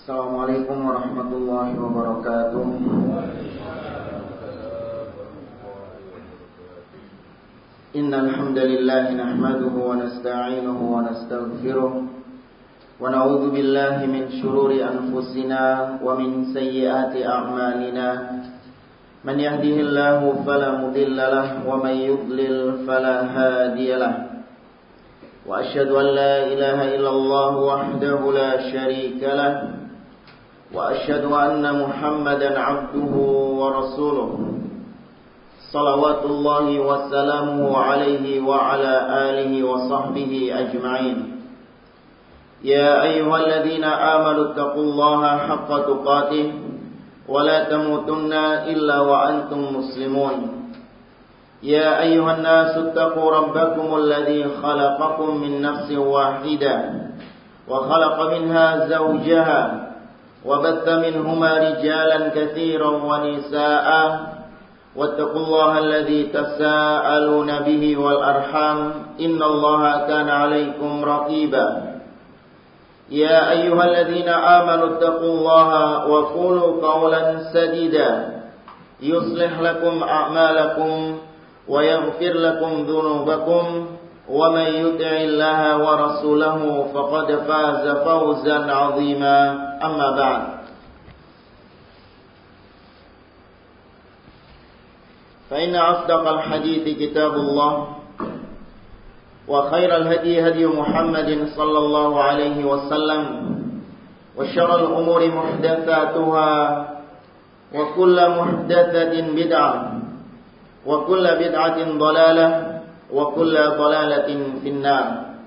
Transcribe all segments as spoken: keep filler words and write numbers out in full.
Assalamualaikum warahmatullahi wabarakatuh. Innal hamdalillah nahmaduhu wa nasta'inuhu wa nastaghfiruh wa na'udzu billahi min shururi anfusina wa min sayyiati a'malina. Man yahdihillahu fala mudilla lahu wa man yudlil fala hadiya lahu. Wa asyhadu an la ilaha illallah wahdahu la syarika lahu wa asyhadu anna Muhammadan 'abduhu wa rasuluh. Salawatullahi wa salamuhu alaihi wa ala alihi wa sahbihi ajma'in. Ya ayyuhalladzina amanu taqullaha haqqa tuqatih wa la tamutunna illa wa antum muslimun. Ya ayyuhan nasu taqu rabbakumul ladzi khalaqakum min nafsin wahidah wa khalaqa minha zawjaha wa batha minhuma rijalan katsiran wa nisaa'a wattaqullaha alladzi tasaaluna bihi wal arham innallaha kana 'alaikum raqiba. Ya ayyuhalladzina amanu taqullaha wa qulu qawlan sadida yuslih lakum a'malakum wa yaghfir lakum dhunubakum wa may yuti'illaha wa rasulahu faqad faza fawzan 'azima. Amma ba'd. Fa inna asdaqal hadithi kitabullah wa khairal hadi hadi Muhammadin sallallahu alaihi wasallam wa syarrul umuri muhdatsatuha wa kullu muhdatsatin bid'ah wa kullu bid'atin dhalalah wa kullu dhalalatin finnar.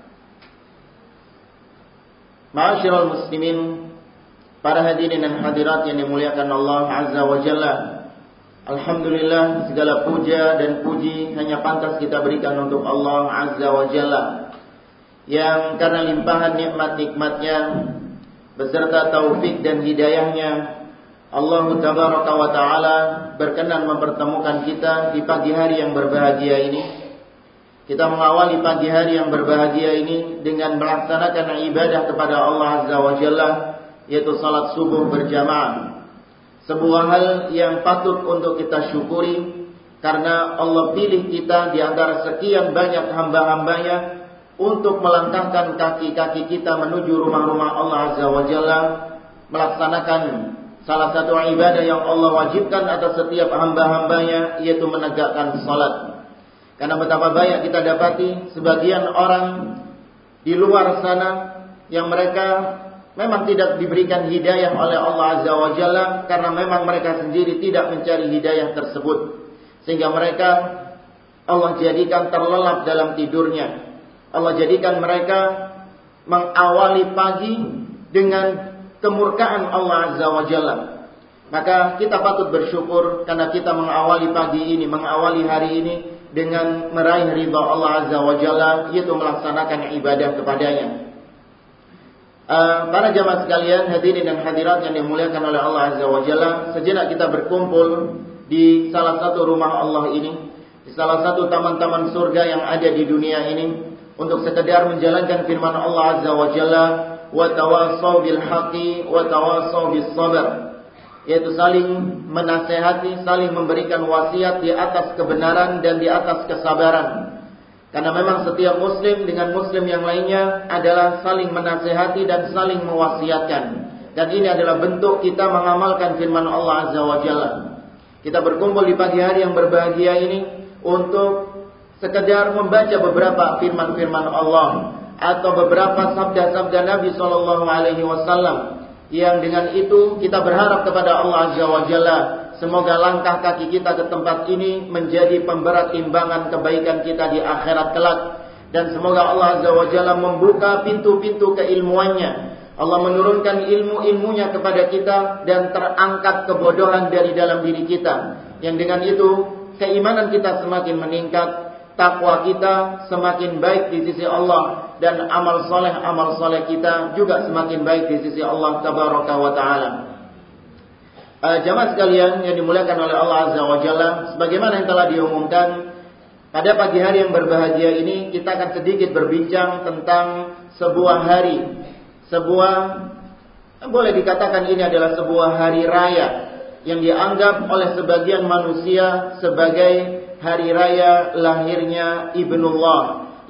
Ma'asyiral muslimin, para hadirin dan hadirat yang dimuliakan Allah Azza wa Jalla, alhamdulillah, segala puja dan puji hanya pantas kita berikan untuk Allah Azza wa Jalla, yang karena limpahan nikmat-nikmatnya beserta taufik dan hidayahnya, Allah Tabaraka wa Ta'ala berkenan mempertemukan kita di pagi hari yang berbahagia ini. Kita mengawali pagi hari yang berbahagia ini dengan melaksanakan ibadah kepada Allah Azza wa Jalla, yaitu salat subuh berjamaah. Sebuah hal yang patut untuk kita syukuri, karena Allah pilih kita di antara sekian banyak hamba-hambanya untuk melangkahkan kaki-kaki kita menuju rumah-rumah Allah Azza wa Jalla, melaksanakan salah satu ibadah yang Allah wajibkan atas setiap hamba-hambanya, yaitu menegakkan salat. Karena betapa banyak kita dapati sebagian orang di luar sana yang mereka memang tidak diberikan hidayah oleh Allah Azza wa Jalla, karena memang mereka sendiri tidak mencari hidayah tersebut, sehingga mereka Allah jadikan terlelap dalam tidurnya. Allah jadikan mereka mengawali pagi dengan kemurkaan Allah Azza wa Jalla. Maka kita patut bersyukur karena kita mengawali pagi ini, mengawali hari ini dengan meraih ridha Allah Azza wa Jalla, yaitu melaksanakan ibadah kepadanya. Uh, para jamaah sekalian, hadirin dan hadirat yang dimuliakan oleh Allah Azza wa Jalla, sejenak kita berkumpul di salah satu rumah Allah ini, di salah satu taman-taman surga yang ada di dunia ini, untuk sekedar menjalankan firman Allah Azza wa Jalla, wa tawassaw bil haqqi wa tawassaw bis sabr, yaitu saling menasehati, saling memberikan wasiat di atas kebenaran dan di atas kesabaran. Karena memang setiap muslim dengan muslim yang lainnya adalah saling menasehati dan saling mewasiatkan. Dan ini adalah bentuk kita mengamalkan firman Allah Azza wa Jalla. Kita berkumpul di pagi hari yang berbahagia ini untuk sekedar membaca beberapa firman-firman Allah atau beberapa sabda-sabda Nabi sallallahu alaihi wasallam, yang dengan itu kita berharap kepada Allah Azza wa Jalla, semoga langkah kaki kita ke tempat ini menjadi pemberat timbangan kebaikan kita di akhirat kelak. Dan semoga Allah Azza wa Jalla membuka pintu-pintu keilmuannya. Allah menurunkan ilmu-ilmunya kepada kita dan terangkat kebodohan dari dalam diri kita. Yang dengan itu keimanan kita semakin meningkat, takwa kita semakin baik di sisi Allah, dan amal soleh amal soleh kita juga semakin baik di sisi Allah Tabaraka wa Ta'ala. Uh, jamaah sekalian yang dimuliakan oleh Allah Azza wa Jalla, sebagaimana yang telah diumumkan, pada pagi hari yang berbahagia ini kita akan sedikit berbincang tentang sebuah hari, sebuah Boleh dikatakan ini adalah sebuah hari raya yang dianggap oleh sebagian manusia sebagai hari raya lahirnya Ibnullah,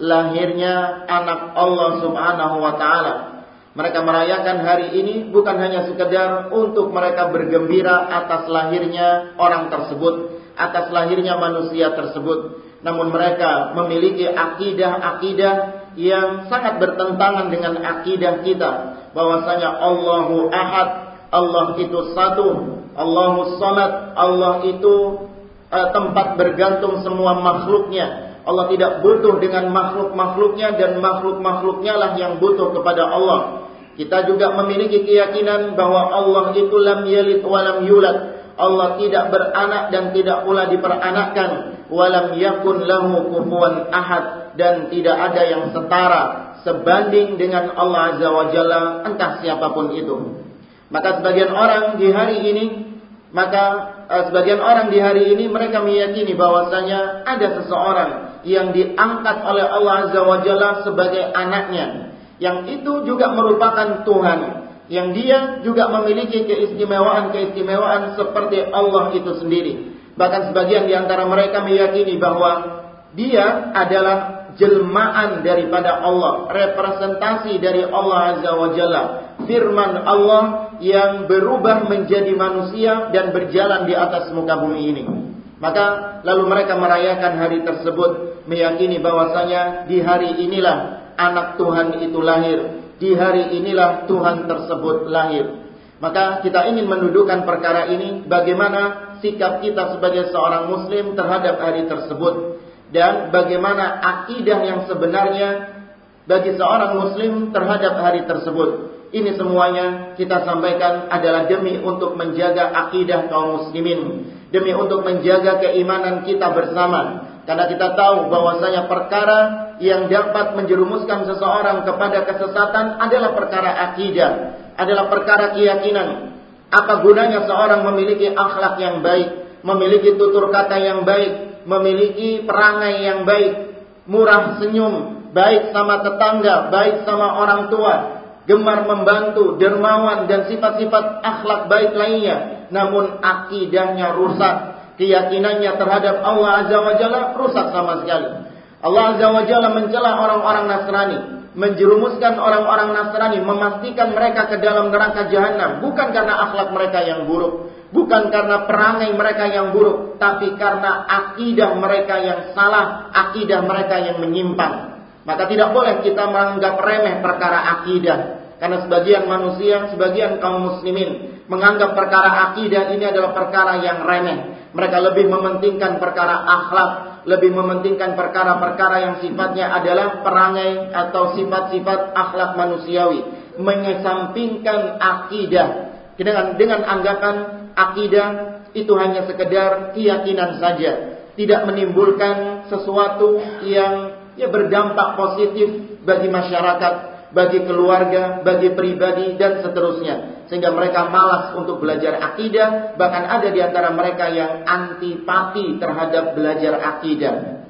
lahirnya anak Allah Subhanahu wa taala. Mereka merayakan hari ini bukan hanya sekedar untuk mereka bergembira atas lahirnya orang tersebut, atas lahirnya manusia tersebut, namun mereka memiliki akidah-akidah yang sangat bertentangan dengan akidah kita, bahwasanya Allahu Ahad, Allah itu satu, Allahu Samad, Allah itu uh, tempat bergantung semua makhluknya. Allah tidak butuh dengan makhluk-makhluknya, dan makhluk-makhluknya lah yang butuh kepada Allah. Kita juga memiliki keyakinan bahwa Allah itu lam yalid wa lam yulad. Allah tidak beranak dan tidak pula diperanakkan. Wa lam yakun lahu kufuwan ahad, dan tidak ada yang setara sebanding dengan Allah Azza wa Jalla, entah siapapun itu. Maka sebagian orang di hari ini, maka eh, sebagian orang di hari ini mereka meyakini bahwasanya ada seseorang yang diangkat oleh Allah Azza wa Jalla sebagai anaknya, yang itu juga merupakan Tuhan, yang dia juga memiliki keistimewaan-keistimewaan seperti Allah itu sendiri. Bahkan sebagian di antara mereka meyakini bahwa dia adalah jelmaan daripada Allah, representasi dari Allah Azza wa Jalla, firman Allah yang berubah menjadi manusia dan berjalan di atas muka bumi ini. Maka lalu mereka merayakan hari tersebut, meyakini bahwasanya di hari inilah anak Tuhan itu lahir, di hari inilah Tuhan tersebut lahir. Maka kita ingin mendudukkan perkara ini, bagaimana sikap kita sebagai seorang muslim terhadap hari tersebut, dan bagaimana akidah yang sebenarnya bagi seorang muslim terhadap hari tersebut. Ini semuanya kita sampaikan adalah demi untuk menjaga akidah kaum muslimin, demi untuk menjaga keimanan kita bersama. Karena kita tahu bahwasanya perkara yang dapat menjerumuskan seseorang kepada kesesatan adalah perkara akidah, adalah perkara keyakinan. Apa gunanya seorang memiliki akhlak yang baik, memiliki tutur kata yang baik, memiliki perangai yang baik, murah senyum, baik sama tetangga, baik sama orang tua, gemar membantu, dermawan, dan sifat-sifat akhlak baik lainnya, namun akidahnya rusak, keyakinannya terhadap Allah Azza wa Jalla rusak sama sekali. Allah Azza wa Jalla mencela orang-orang Nasrani, menjerumuskan orang-orang Nasrani, memastikan mereka ke dalam neraka jahanam, bukan karena akhlak mereka yang buruk, bukan karena perangai mereka yang buruk, tapi karena akidah mereka yang salah, akidah mereka yang menyimpang. Maka tidak boleh kita menganggap remeh perkara akidah, karena sebagian manusia, sebagian kaum muslimin menganggap perkara akidah ini adalah perkara yang remeh. Mereka lebih mementingkan perkara akhlak, lebih mementingkan perkara-perkara yang sifatnya adalah perangai atau sifat-sifat akhlak manusiawi, mengesampingkan akidah dengan dengan anggapan akidah itu hanya sekedar keyakinan saja, tidak menimbulkan sesuatu yang ya berdampak positif bagi masyarakat, bagi keluarga, bagi pribadi, dan seterusnya. Sehingga mereka malas untuk belajar akidah. Bahkan ada di antara mereka yang antipati terhadap belajar akidah.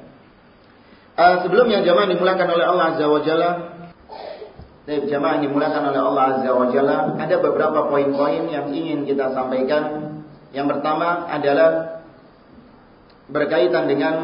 uh, Sebelumnya jamaah dimulakan oleh Allah Azza wa Jalla, jamaah dimulakan oleh Allah Azza wa Jalla, ada beberapa poin-poin yang ingin kita sampaikan. Yang pertama adalah berkaitan dengan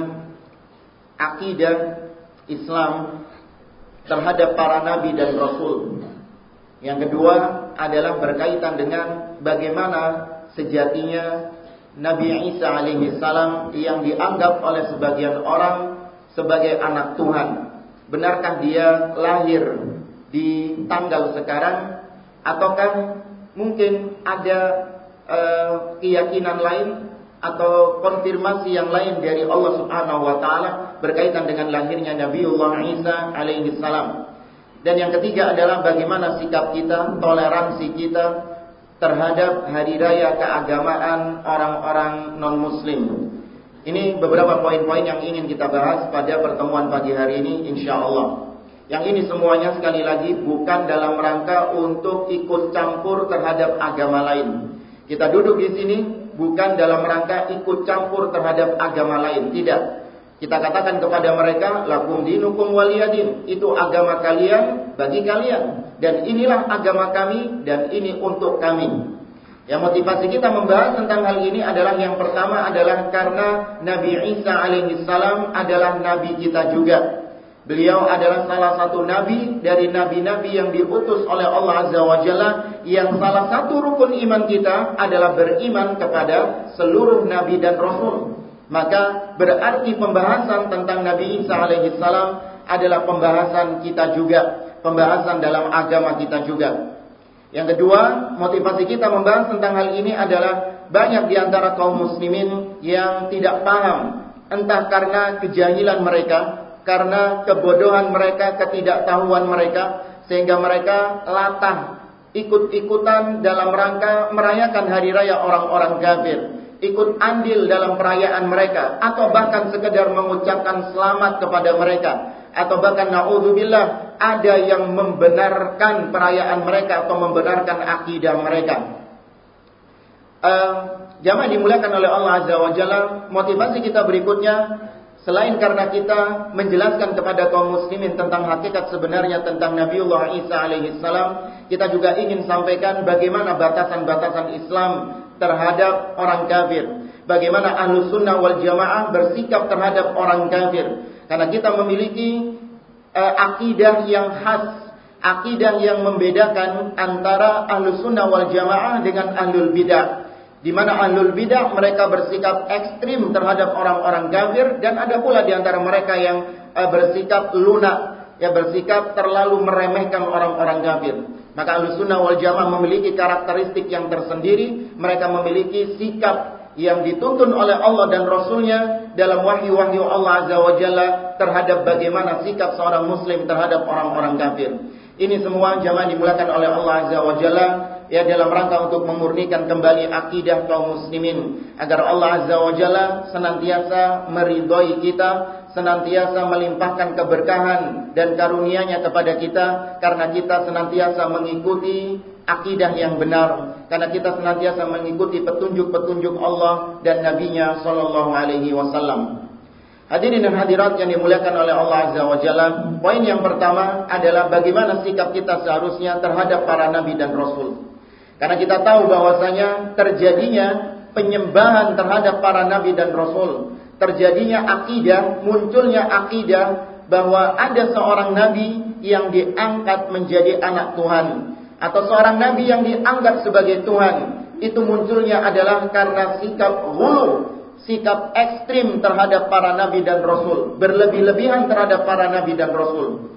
akidah Islam terhadap para nabi dan rasul. Yang kedua adalah berkaitan dengan bagaimana sejatinya Nabi Isa alaihi salam yang dianggap oleh sebagian orang sebagai anak Tuhan. Benarkah dia lahir di tanggal sekarang, ataukah mungkin ada uh, keyakinan lain atau konfirmasi yang lain dari Allah Subhanahu wa taala berkaitan dengan lahirnya Nabiullah Isa alaihi salam. Dan yang ketiga adalah bagaimana sikap kita, toleransi kita terhadap hari raya keagamaan orang-orang non-muslim. Ini beberapa poin-poin yang ingin kita bahas pada pertemuan pagi hari ini, insyaallah. Yang ini semuanya sekali lagi bukan dalam rangka untuk ikut campur terhadap agama lain. Kita duduk di sini bukan dalam rangka ikut campur terhadap agama lain, tidak. Kita katakan kepada mereka, lakum dinukum waliyadin. Itu agama kalian bagi kalian. Dan inilah agama kami dan ini untuk kami. Yang motivasi kita membahas tentang hal ini adalah yang pertama adalah karena Nabi Isa alaihissalam adalah Nabi kita juga. Beliau adalah salah satu Nabi dari Nabi-Nabi yang diutus oleh Allah Azza wa Jalla. Yang salah satu rukun iman kita adalah beriman kepada seluruh Nabi dan Rasul. Maka berarti pembahasan tentang Nabi Isa alaihissalam adalah pembahasan kita juga. Pembahasan dalam agama kita juga. Yang kedua, motivasi kita membahas tentang hal ini adalah banyak di antara kaum muslimin yang tidak paham. Entah karena kejahilan mereka, karena kebodohan mereka, ketidaktahuan mereka, sehingga mereka latah, ikut-ikutan dalam rangka merayakan hari raya orang-orang kafir. Ikut andil dalam perayaan mereka, atau bahkan sekedar mengucapkan selamat kepada mereka. Atau bahkan na'udzubillah, ada yang membenarkan perayaan mereka atau membenarkan akidah mereka. uh, Jamaah dimuliakan oleh Allah Azza wa Jalla, motivasi kita berikutnya, selain karena kita menjelaskan kepada kaum muslimin tentang hakikat sebenarnya tentang Nabiullah Isa alaihissalam, kita juga ingin sampaikan bagaimana batasan-batasan Islam terhadap orang kafir. Bagaimana Ahlus Sunnah wal Jamaah bersikap terhadap orang kafir. Karena kita memiliki uh, akidah yang khas, akidah yang membedakan antara Ahlus Sunnah wal Jamaah dengan Ahlul Bidah. Di mana Ahlul Bidah mereka bersikap ekstrim terhadap orang-orang kafir, dan ada pula di antara mereka yang uh, bersikap lunak, ya bersikap terlalu meremehkan orang-orang kafir. Maka Ahlus Sunnah wal Jamaah memiliki karakteristik yang tersendiri. Mereka memiliki sikap yang dituntun oleh Allah dan Rasulnya dalam wahyu-wahyu Allah Azza wa Jalla terhadap bagaimana sikap seorang muslim terhadap orang-orang kafir. Ini semua jamaah dimulakan oleh Allah Azza wa Jalla, ya dalam rangka untuk memurnikan kembali akidah kaum muslimin, agar Allah Azza wa Jalla senantiasa meridhoi kita, senantiasa melimpahkan keberkahan dan karunia-Nya kepada kita, karena kita senantiasa mengikuti akidah yang benar, karena kita senantiasa mengikuti petunjuk-petunjuk Allah dan Nabi-Nya sallallahu alaihi wasallam. Hadirin dan hadirat yang dimuliakan oleh Allah Azza wa Jalla, poin yang pertama adalah bagaimana sikap kita seharusnya terhadap para nabi dan rasul. Karena kita tahu bahwasanya terjadinya penyembahan terhadap para nabi dan rasul, terjadinya akidah, munculnya akidah bahwa ada seorang nabi yang diangkat menjadi anak Tuhan, atau seorang nabi yang dianggap sebagai Tuhan. Itu munculnya adalah karena sikap ghulu, sikap ekstrim terhadap para nabi dan rasul, berlebih-lebihan terhadap para nabi dan rasul.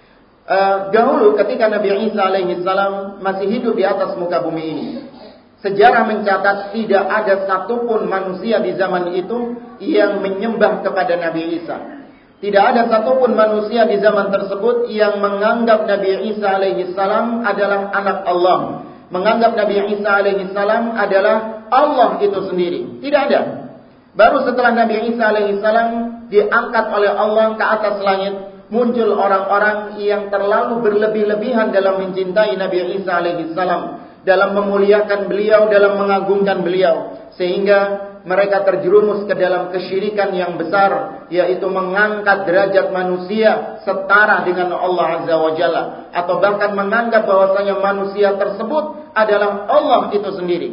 Uh, dahulu ketika Nabi Isa alaihissalam masih hidup di atas muka bumi ini, sejarah mencatat tidak ada satupun manusia di zaman itu yang menyembah kepada Nabi Isa. Tidak ada satupun manusia di zaman tersebut yang menganggap Nabi Isa alaihissalam adalah anak Allah, menganggap Nabi Isa alaihissalam adalah Allah itu sendiri. Tidak ada. Baru setelah Nabi Isa alaihissalam diangkat oleh Allah ke atas langit, muncul orang-orang yang terlalu berlebih-lebihan dalam mencintai Nabi Isa alaihissalam, dalam memuliakan beliau, dalam mengagungkan beliau, sehingga mereka terjerumus ke dalam kesyirikan yang besar, yaitu mengangkat derajat manusia setara dengan Allah Azza wa Jalla, atau bahkan menganggap bahwasanya manusia tersebut adalah Allah itu sendiri.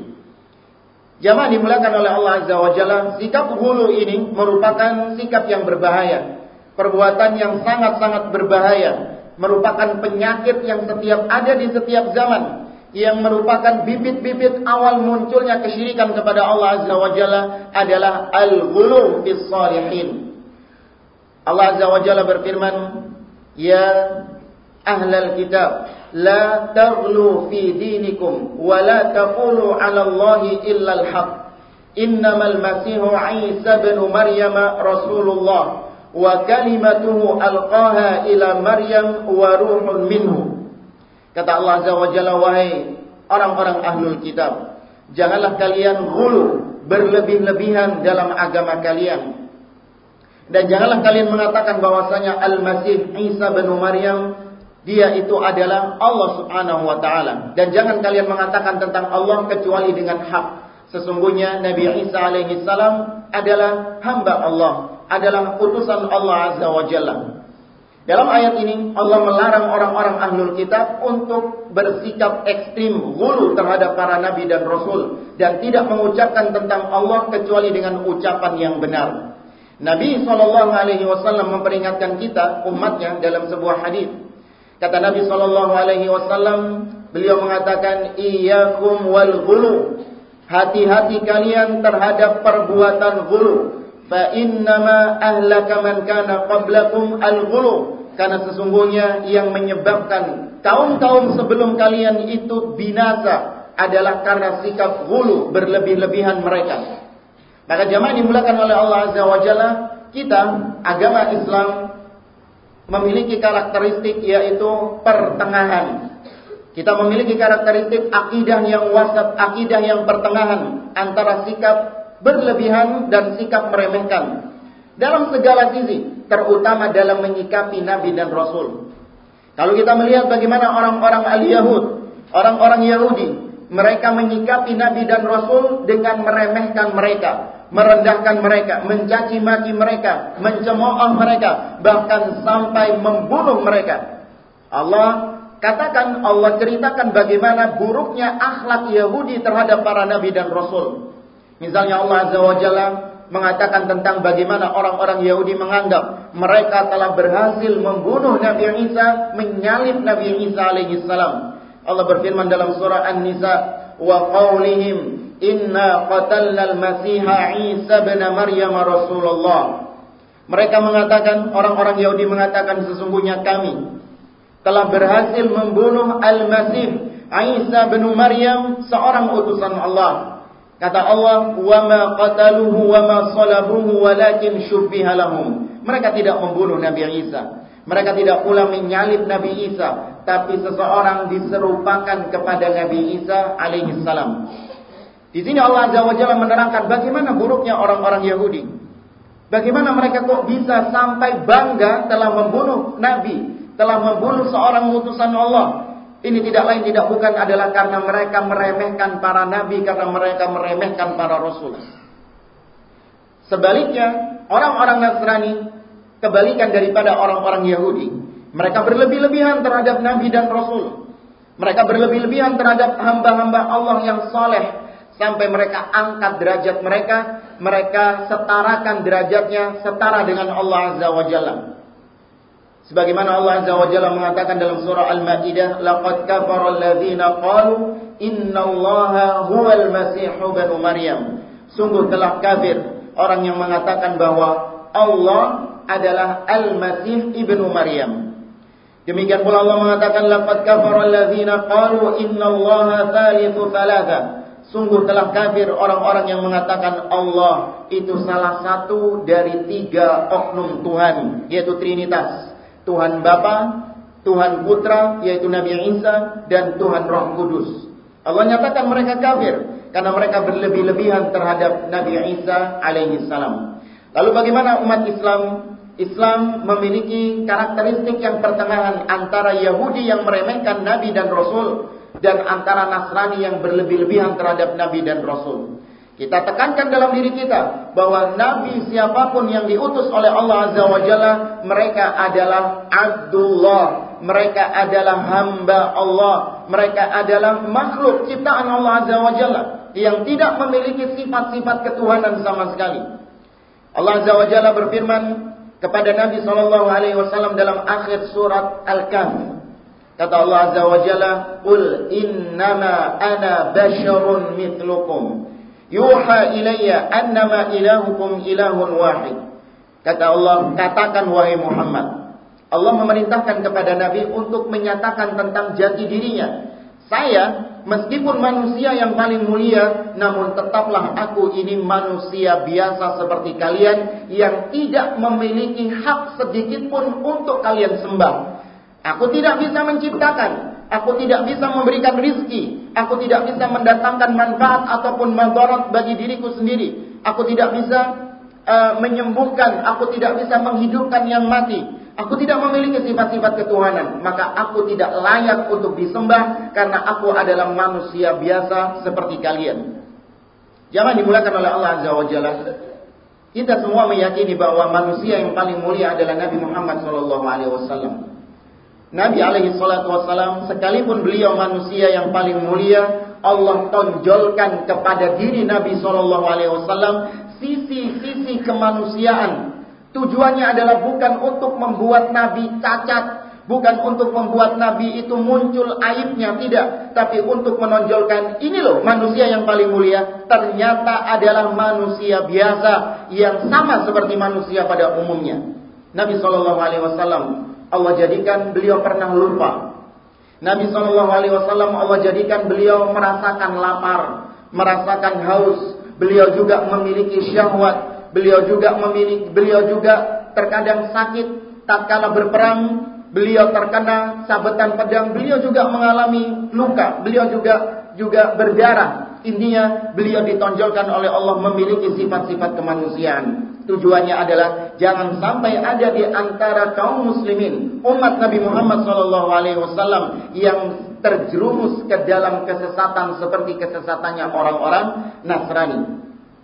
Jamaah dimuliakan oleh Allah Azza wa Jalla, sikap ghulu ini merupakan sikap yang berbahaya, perbuatan yang sangat-sangat berbahaya, merupakan penyakit yang setiap ada di setiap zaman, yang merupakan bibit-bibit awal munculnya kesyirikan kepada Allah Azza wa Jalla adalah al-ghulu fis salihin. Allah Azza wa Jalla berfirman, ya ahlal kitab, la taghlu fi dinikum wa la taqulu 'ala Allahi illa al-haq. Innamal masihu Isa bin Maryam rasulullah wa kalimatuhu alqaha ila Maryam wa ruhun minhu. Kata Allah Azza wa Jalla, wahai orang-orang ahlul kitab, janganlah kalian ghulu, berlebih-lebihan dalam agama kalian, dan janganlah kalian mengatakan bahwasanya Al-Masih Isa bin Maryam dia itu adalah Allah Subhanahu wa taala, dan jangan kalian mengatakan tentang Allah kecuali dengan hak. Sesungguhnya Nabi Isa alaihi salam adalah hamba Allah, adalah utusan Allah Azza wa Jalla. Dalam ayat ini Allah melarang orang-orang ahlul kitab untuk bersikap ekstrim, ghulu terhadap para nabi dan rasul, dan tidak mengucapkan tentang Allah kecuali dengan ucapan yang benar. Nabi shallallahu alaihi wasallam memperingatkan kita umatnya dalam sebuah hadis. Kata Nabi shallallahu alaihi wasallam, beliau mengatakan, iyyakum wal ghulu, hati-hati kalian terhadap perbuatan ghulu. Fa innama ahlaka man kana qablakum al-ghulu, karena sesungguhnya yang menyebabkan kaum-kaum sebelum kalian itu binasa adalah karena sikap ghulu, berlebih-lebihan mereka. Maka jamaah dimulakan oleh Allah Azza wa Jalla, kita agama Islam memiliki karakteristik yaitu pertengahan. Kita memiliki karakteristik akidah yang wasat, akidah yang pertengahan antara sikap berlebihan dan sikap meremehkan dalam segala sisi, terutama dalam menyikapi Nabi dan Rasul. Kalau kita melihat bagaimana orang-orang al-Yahud, orang-orang Yahudi, mereka menyikapi Nabi dan Rasul dengan meremehkan mereka, merendahkan mereka, mencaci maki mereka, mencemooh mereka, bahkan sampai membunuh mereka. Allah katakan, Allah ceritakan bagaimana buruknya akhlak Yahudi terhadap para Nabi dan Rasul. Misalnya Allah Azza wa Jalla mengatakan tentang bagaimana orang-orang Yahudi menganggap mereka telah berhasil membunuh Nabi Isa, menyalib Nabi Isa alaihi salam. Allah berfirman dalam surah An-Nisa, wa qaulihim inna qatalna al-Masiha Isa ibn Maryam Rasulullah. Mereka mengatakan, orang-orang Yahudi mengatakan, sesungguhnya kami telah berhasil membunuh Al-Masih Isa bin Maryam, seorang utusan Allah. Kata Allah, wa ma qataluhu wa ma salabuhu walakin syubbiha lahum. Mereka tidak membunuh Nabi Isa. Mereka tidak pula menyalib Nabi Isa, tapi seseorang diserupakan kepada Nabi Isa alaihi salam. Di sini Allah Azza wa Jalla menerangkan bagaimana buruknya orang-orang Yahudi. Bagaimana mereka kok bisa sampai bangga telah membunuh Nabi, telah membunuh seorang utusan Allah. Ini tidak lain tidak bukan adalah karena mereka meremehkan para nabi, karena mereka meremehkan para rasul. Sebaliknya, orang-orang Nasrani kebalikan daripada orang-orang Yahudi. Mereka berlebih-lebihan terhadap nabi dan rasul. Mereka berlebih-lebihan terhadap hamba-hamba Allah yang soleh, sampai mereka angkat derajat mereka, mereka setarakan derajatnya setara dengan Allah Azza wa Jalla. Sebagaimana Allah Azza wa Jalla mengatakan dalam surah Al-Maidah, laqad kafara alladziina qalu innallaha huwal masih ibnu Maryam. Sungguh telah kafir orang yang mengatakan bahwa Allah adalah Al-Masih ibnu Maryam. Demikian pula Allah mengatakan, laqad kafara alladziina qalu innallaha tsalitsu tsalatsa. Sungguh telah kafir orang-orang yang mengatakan Allah itu salah satu dari tiga oknum Tuhan, yaitu Trinitas. Tuhan Bapa, Tuhan Putra, yaitu Nabi Isa, dan Tuhan Roh Kudus. Allah nyatakan mereka kafir karena mereka berlebih-lebihan terhadap Nabi Isa alaihi salam. Lalu bagaimana umat Islam? Islam memiliki karakteristik yang pertengahan antara Yahudi yang meremehkan Nabi dan Rasul, dan antara Nasrani yang berlebih-lebihan terhadap Nabi dan Rasul. Kita tekankan dalam diri kita bahwa Nabi siapapun yang diutus oleh Allah Azza wa Jalla, mereka adalah Abdullah, mereka adalah hamba Allah, mereka adalah makhluk ciptaan Allah Azza wa Jalla yang tidak memiliki sifat-sifat ketuhanan sama sekali. Allah Azza wa Jalla berfirman kepada Nabi sallallahu alaihi wasallam dalam akhir surat Al-Kahf. Kata Allah Azza wa Jalla, "Qul innama ana basyarun mithlukum. Yuha ilayya annama ilahukum ilahun wahid." Kata Allah, katakan wahai Muhammad. Allah memerintahkan kepada Nabi untuk menyatakan tentang jati dirinya. Saya, meskipun manusia yang paling mulia, namun tetaplah aku ini manusia biasa seperti kalian, yang tidak memiliki hak sedikit pun untuk kalian sembah. Aku tidak bisa menciptakan, aku tidak bisa memberikan rizki, aku tidak bisa mendatangkan manfaat ataupun madarat bagi diriku sendiri. Aku tidak bisa uh, menyembuhkan, aku tidak bisa menghidupkan yang mati. Aku tidak memiliki sifat-sifat ketuhanan, maka aku tidak layak untuk disembah karena aku adalah manusia biasa seperti kalian. Jangan dimulakan oleh Allah Azza wa Jalla. Kita semua meyakini bahwa manusia yang paling mulia adalah Nabi Muhammad sallallahu alaihi wasallam. Nabi alaihi salatu wasallam, sekalipun beliau manusia yang paling mulia, Allah tonjolkan kepada diri Nabi sallallahu alaihi wasallam sisi-sisi kemanusiaan. Tujuannya adalah bukan untuk membuat Nabi cacat, bukan untuk membuat Nabi itu muncul aibnya, tidak. Tapi untuk menonjolkan, ini loh manusia yang paling mulia. Ternyata adalah manusia biasa yang sama seperti manusia pada umumnya. Nabi sallallahu alaihi wasallam, Allah jadikan beliau pernah lupa. Nabi sallallahu alaihi wasallam, Allah jadikan beliau merasakan lapar, merasakan haus. Beliau juga memiliki syahwat. Beliau juga memiliki, beliau juga terkadang sakit tatkala berperang. Beliau terkena sabetan pedang, beliau juga mengalami luka, beliau juga juga berdarah. Intinya beliau ditonjolkan oleh Allah memiliki sifat-sifat kemanusiaan. Tujuannya adalah jangan sampai ada di antara kaum muslimin, umat Nabi Muhammad sallallahu alaihi wasallam yang terjerumus ke dalam kesesatan seperti kesesatannya orang-orang Nasrani.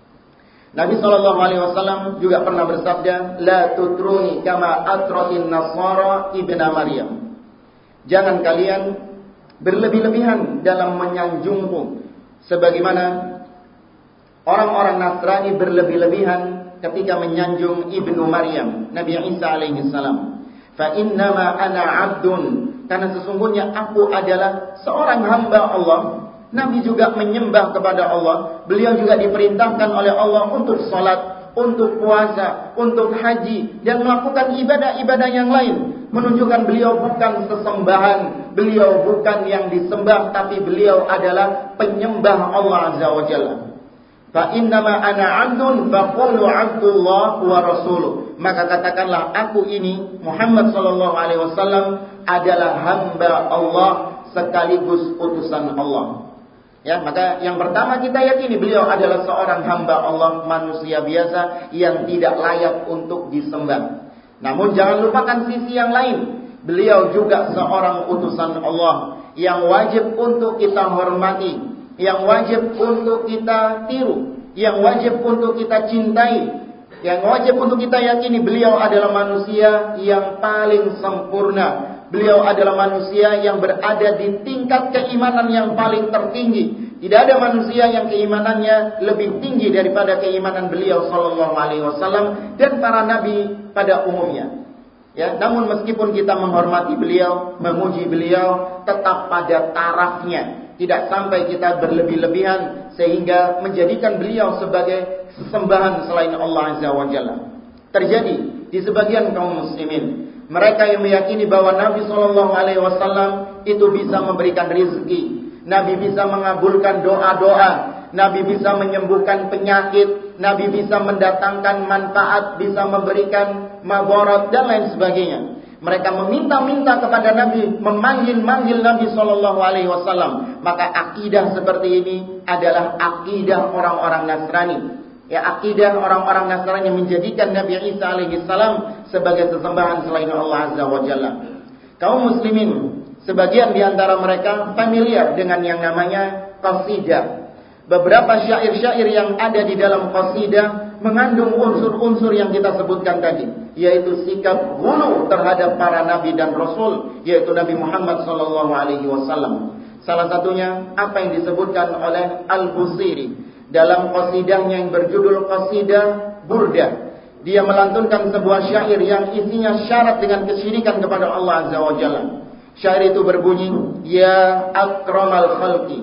Nabi sallallahu alaihi wasallam juga pernah bersabda, "La tutruni kama atratin nasara ibna Maryam." Jangan kalian berlebih-lebihan dalam menyanjungku sebagaimana orang-orang Nasrani berlebih-lebihan ketika menyanjung Ibnu Maryam, Nabi Isa alaihi salam. Fa innama ana 'abdun, karena sesungguhnya aku adalah seorang hamba Allah. Nabi juga menyembah kepada Allah. Beliau juga diperintahkan oleh Allah untuk salat, untuk puasa, untuk haji, dan melakukan ibadah-ibadah yang lain. Menunjukkan beliau bukan sesembahan, beliau bukan yang disembah, tapi beliau adalah penyembah Allah Azza wa Jalla. Fa innama ana 'abdun faqulu 'abdullah wa rasuluh. Maka katakanlah aku ini Muhammad sallallahu alaihi wasallam adalah hamba Allah sekaligus utusan Allah. Ya, maka yang pertama kita yakini beliau adalah seorang hamba Allah, manusia biasa yang tidak layak untuk disembah. Namun jangan lupakan sisi yang lain. Beliau juga seorang utusan Allah yang wajib untuk kita hormati, yang wajib untuk kita tiru, yang wajib untuk kita cintai, yang wajib untuk kita yakini beliau adalah manusia yang paling sempurna. Beliau adalah manusia yang berada di tingkat keimanan yang paling tertinggi. Tidak ada manusia yang keimanannya lebih tinggi daripada keimanan beliau sallallahu alaihi wasallam dan para nabi pada umumnya. Ya, namun meskipun kita menghormati beliau, memuji beliau, tetap pada tarafnya. Tidak sampai kita berlebih-lebihan sehingga menjadikan beliau sebagai sesembahan selain Allah Azza wa Jalla. Terjadi di sebagian kaum muslimin, mereka yang meyakini bahwa Nabi sallallahu alaihi wasallam itu bisa memberikan rezeki, Nabi bisa mengabulkan doa-doa, Nabi bisa menyembuhkan penyakit, Nabi bisa mendatangkan manfaat, bisa memberikan madarat dan lain sebagainya. Mereka meminta-minta kepada Nabi, memanggil-manggil Nabi sallallahu alaihi wasallam. Maka akidah seperti ini adalah akidah orang-orang Nasrani. Ya, akidah orang-orang Nasrani menjadikan Nabi Isa alaihi salam sebagai sesembahan selain Allah Azza wa Jalla. Kaum muslimin, sebagian di antara mereka familiar dengan yang namanya qasidah. Beberapa syair-syair yang ada di dalam qasidah mengandung unsur-unsur yang kita sebutkan tadi, yaitu sikap ghulu terhadap para nabi dan rasul, yaitu Nabi Muhammad sallallahu alaihi wasallam. Salah satunya apa yang disebutkan oleh Al-Busiri dalam qasidahnya yang berjudul Qasidah Burdah. Dia melantunkan sebuah syair yang isinya syarat dengan kesyirikan kepada Allah Azza wa Jalla. Syair itu berbunyi, Ya akramal khalqi,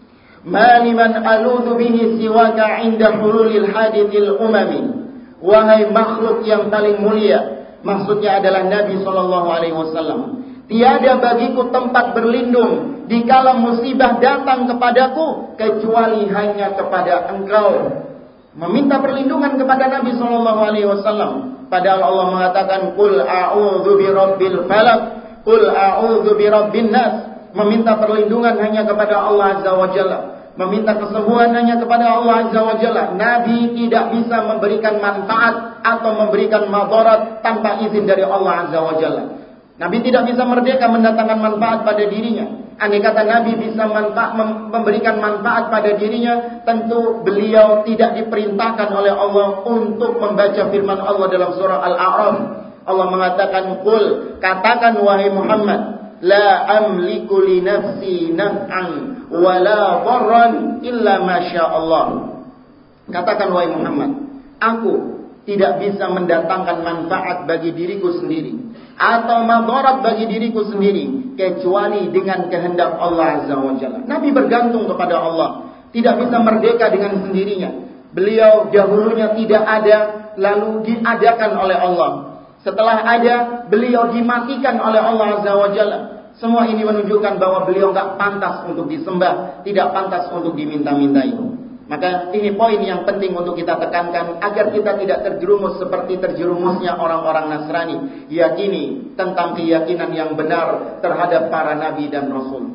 ma liman aludhu bihi siwaka inda hululil hadithil umami. Wahai makhluk yang paling mulia, maksudnya adalah Nabi sallallahu alaihi wasallam. Tiada bagiku tempat berlindung dikala musibah datang kepadaku kecuali hanya kepada engkau. Meminta perlindungan kepada Nabi sallallahu alaihi wasallam, padahal Allah mengatakan qul a'udzu birabbil falaq, qul a'udzu birabbin nas. Meminta perlindungan hanya kepada Allah Azza wa Jalla, meminta kesembuhan hanya kepada Allah Azza wa Jalla. Nabi tidak bisa memberikan manfaat atau memberikan madarat tanpa izin dari Allah Azza wa Jalla. Nabi tidak bisa merdeka mendatangkan manfaat pada dirinya. andai kata Nabi bisa manfaat, memberikan manfaat pada dirinya, tentu beliau tidak diperintahkan oleh Allah untuk membaca firman Allah dalam surah Al-A'raf. Allah mengatakan, "Qul," katakan wahai Muhammad, "la amliku li nafsi naf'an wa la dharran illa ma syaa Allah." Katakan wahai Muhammad, aku tidak bisa mendatangkan manfaat bagi diriku sendiri atau madarat bagi diriku sendiri kecuali dengan kehendak Allah Azza wa Jalla. Nabi bergantung kepada Allah, tidak bisa merdeka dengan sendirinya. Beliau dahulunya tidak ada, lalu diadakan oleh Allah. Setelah ada, beliau dimatikan oleh Allah Azza wa Jalla. Semua ini menunjukkan bahwa beliau tidak pantas untuk disembah, tidak pantas untuk diminta-mintai. Maka ini poin yang penting untuk kita tekankan agar kita tidak terjerumus seperti terjerumusnya orang-orang Nasrani. Yakini tentang keyakinan yang benar terhadap para nabi dan rasul.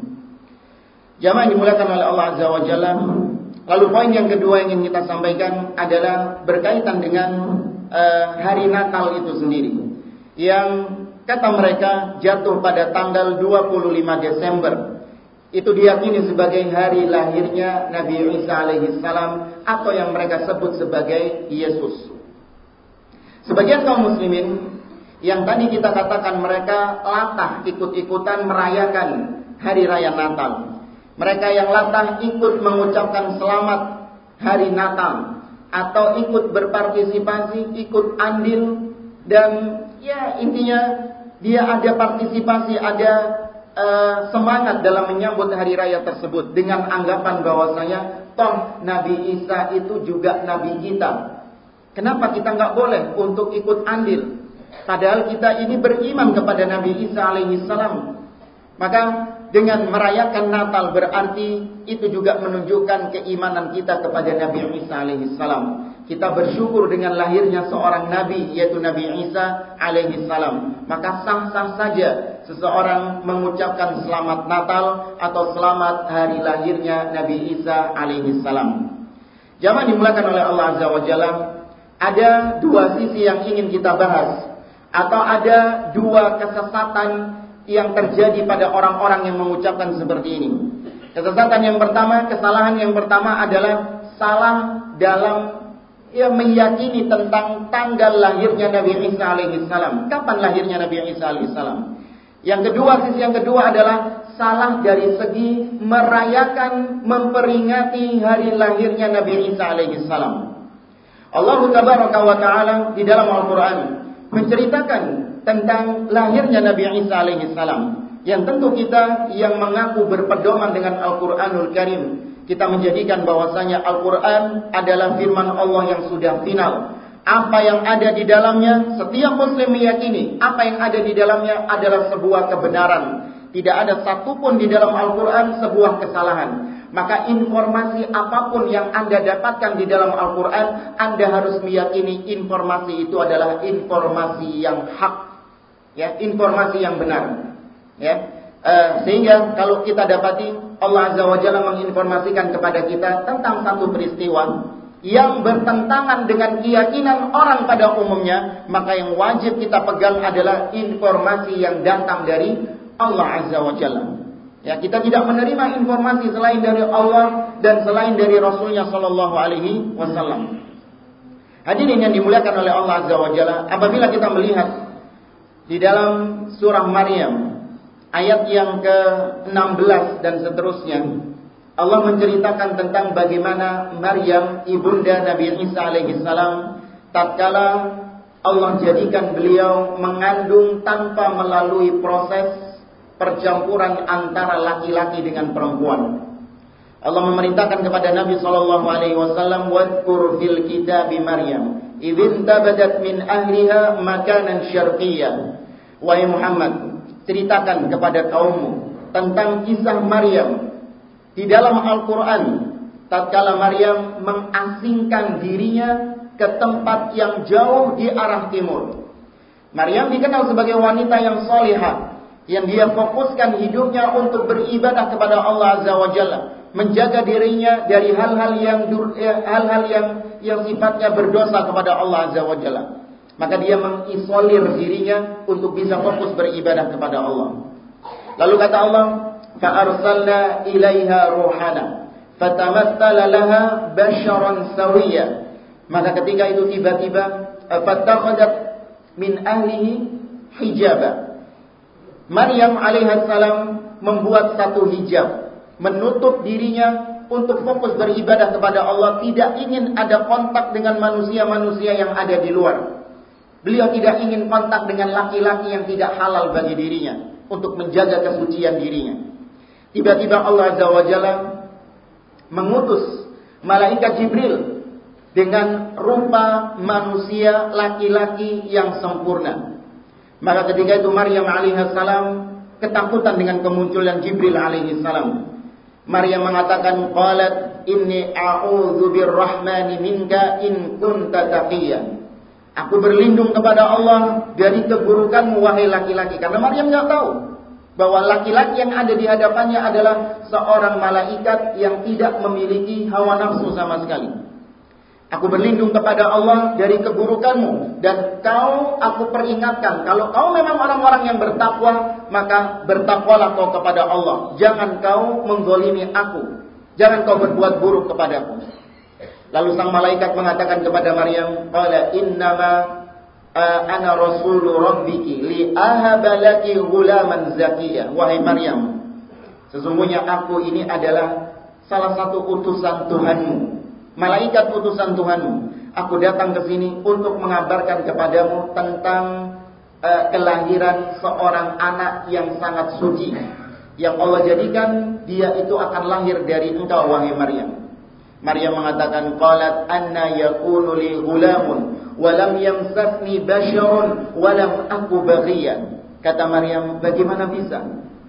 Jamaah dimuliakan oleh Allah Azza wa Jalla. Lalu poin yang kedua yang ingin kita sampaikan adalah berkaitan dengan uh, hari Natal itu sendiri, yang kata mereka jatuh pada tanggal dua puluh lima Desember. Itu diyakini sebagai hari lahirnya Nabi Isa alaihi salam, atau yang mereka sebut sebagai Yesus. Sebagian kaum muslimin yang tadi kita katakan mereka latah ikut-ikutan merayakan hari raya Natal. Mereka yang latah ikut mengucapkan selamat hari Natal, atau ikut berpartisipasi, ikut andil, dan ya intinya dia ada partisipasi, ada Uh, semangat dalam menyambut hari raya tersebut dengan anggapan bahwasanya toh Nabi Isa itu juga Nabi kita. Kenapa kita nggak boleh untuk ikut andil? Padahal kita ini beriman kepada Nabi Isa alaihi salam. Maka dengan merayakan Natal berarti itu juga menunjukkan keimanan kita kepada Nabi Isa alaihi salam. Kita bersyukur dengan lahirnya seorang Nabi, yaitu Nabi Isa alaihi salam. Maka sah-sah saja seseorang mengucapkan selamat Natal atau selamat hari lahirnya Nabi Isa alaihi salam. Jamaah dimuliakan oleh Allah Azza wa Jalla, ada dua sisi yang ingin kita bahas, atau ada dua kesesatan yang terjadi pada orang-orang yang mengucapkan seperti ini. Kesesatan yang pertama, kesalahan yang pertama adalah salah dalam ia meyakini tentang tanggal lahirnya Nabi Isa alaihi salam. Kapan lahirnya Nabi Isa alaihi salam? Yang kedua, sisi yang kedua adalah salah dari segi merayakan, memperingati hari lahirnya Nabi Isa alaihi salam. Allah Tabaraka wa Ta'ala di dalam Al-Quran menceritakan tentang lahirnya Nabi Isa alaihi salam, yang tentu kita yang mengaku berpedoman dengan Al-Quranul Karim, kita menjadikan bahwasanya Al-Quran adalah firman Allah yang sudah final. Apa yang ada di dalamnya, setiap muslim meyakini apa yang ada di dalamnya adalah sebuah kebenaran. Tidak ada satupun di dalam Al-Quran sebuah kesalahan. Maka informasi apapun yang Anda dapatkan di dalam Al-Quran, Anda harus meyakini informasi itu adalah informasi yang hak, ya, informasi yang benar, ya. Uh, sehingga kalau kita dapati Allah Azza wa Jalla menginformasikan kepada kita tentang satu peristiwa yang bertentangan dengan keyakinan orang pada umumnya, maka yang wajib kita pegang adalah informasi yang datang dari Allah Azza wa Jalla. Ya, kita tidak menerima informasi selain dari Allah dan selain dari Rasulnya Sallallahu Alaihi Wasallam. Hadirin yang dimuliakan oleh Allah Azza wa Jalla, apabila kita melihat di dalam surah Maryam ayat yang ke enam belas dan seterusnya, Allah menceritakan tentang bagaimana Maryam ibunda Nabi Isa alaihi salam tatkala Allah jadikan beliau mengandung tanpa melalui proses percampuran antara laki-laki dengan perempuan. Allah memerintahkan kepada Nabi sallallahu alaihi wasallam, "Wadhkur fil kitabi Maryam idzin tabadat min ahliha makanan syarqiyyan." Wahai Muhammad, ceritakan kepada kaummu tentang kisah Maryam di dalam Al-Quran tatkala Maryam mengasingkan dirinya ke tempat yang jauh di arah timur. Maryam dikenal sebagai wanita yang salihah, yang dia fokuskan hidupnya untuk beribadah kepada Allah Azza wa Jalla, menjaga dirinya dari hal-hal yang hal-hal yang yang sifatnya berdosa kepada Allah Azza wa Jalla. Maka dia mengisolir dirinya untuk bisa fokus beribadah kepada Allah. Lalu kata Allah, فأرسلنا إليها روحنا فتمثل لها بشرا سويا. Maka ketika itu tiba-tiba fatakhadat min ahlihi hijaba. Maryam alaihissalam membuat satu hijab, menutup dirinya untuk fokus beribadah kepada Allah, tidak ingin ada kontak dengan manusia-manusia yang ada di luar. Beliau tidak ingin kontak dengan laki-laki yang tidak halal bagi dirinya, untuk menjaga kesucian dirinya. Tiba-tiba Allah Azza wa Jalla mengutus malaikat Jibril dengan rupa manusia laki-laki yang sempurna. Maka ketika itu Maryam alaihissalam ketakutan dengan kemunculan Jibril alaihissalam. Maryam mengatakan, qalat inni a'udzu birrahmani minka in kunta taqiyyan. Aku berlindung kepada Allah dari keburukanmu wahai laki-laki. Karena Maryam enggak tahu bahwa laki-laki yang ada di hadapannya adalah seorang malaikat yang tidak memiliki hawa nafsu sama sekali. Aku berlindung kepada Allah dari keburukanmu, dan kau aku peringatkan, kalau kau memang orang-orang yang bertakwa, maka bertakwalah kau kepada Allah. Jangan kau menggolimi aku, jangan kau berbuat buruk kepadaku. Lalu sang malaikat mengatakan kepada Maryam, qala innama ana rasulu rabbiki li ahaba laki ghulaman zakiyya. Wahai Maryam, sesungguhnya aku ini adalah salah satu utusan Tuhanmu, malaikat utusan Tuhanmu. Aku datang ke sini untuk mengabarkan kepadamu tentang uh, kelahiran seorang anak yang sangat suci, yang Allah jadikan dia itu akan lahir dari engkau wahai Maryam. Maryam mengatakan, qalat anna yakunu li ghulamun wa lam yamsasni basharun wa lam aku baghiyan. Kata Maryam, bagaimana bisa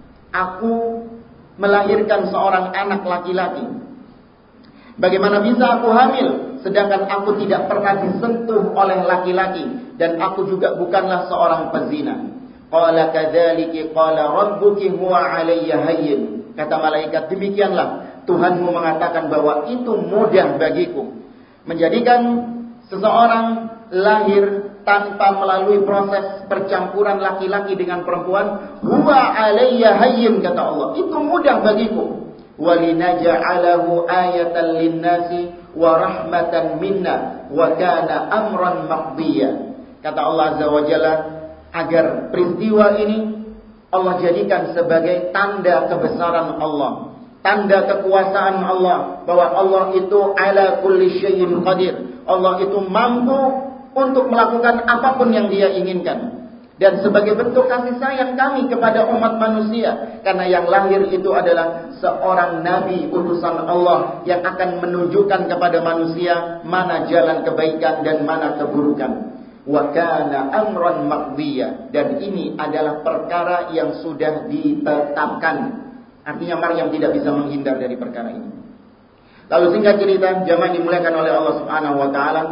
aku melahirkan seorang anak laki-laki? Bagaimana bisa aku hamil sedangkan aku tidak pernah disentuh oleh laki-laki, dan aku juga bukanlah seorang pezina. Qala kadzalika qala rabbuki huwa alayya hayyin. Kata malaikat, demikianlah Tuhanmu mengatakan bahwa itu mudah bagiku. Menjadikan seseorang lahir tanpa melalui proses percampuran laki-laki dengan perempuan, huwa alayya hayyin, kata Allah, itu mudah bagiku. Walinaja'alahu ayatan linnasi wa rahmatan minna wa kana amran maqdiya. Kata Allah Azza wa Jalla, agar peristiwa ini Allah jadikan sebagai tanda kebesaran Allah, tanda kekuasaan Allah, bahwa Allah itu ala kulli syai'in qadir. Allah itu mampu untuk melakukan apapun yang Dia inginkan. Dan sebagai bentuk kasih sayang kami kepada umat manusia, karena yang lahir itu adalah seorang nabi utusan Allah yang akan menunjukkan kepada manusia mana jalan kebaikan dan mana keburukan. Wa kana amran maqdiya, dan ini adalah perkara yang sudah ditetapkan. Artinya Maryam tidak bisa menghindar dari perkara ini. Lalu singkat cerita, jamaah dimuliakan oleh Allah Subhanahu wa taala,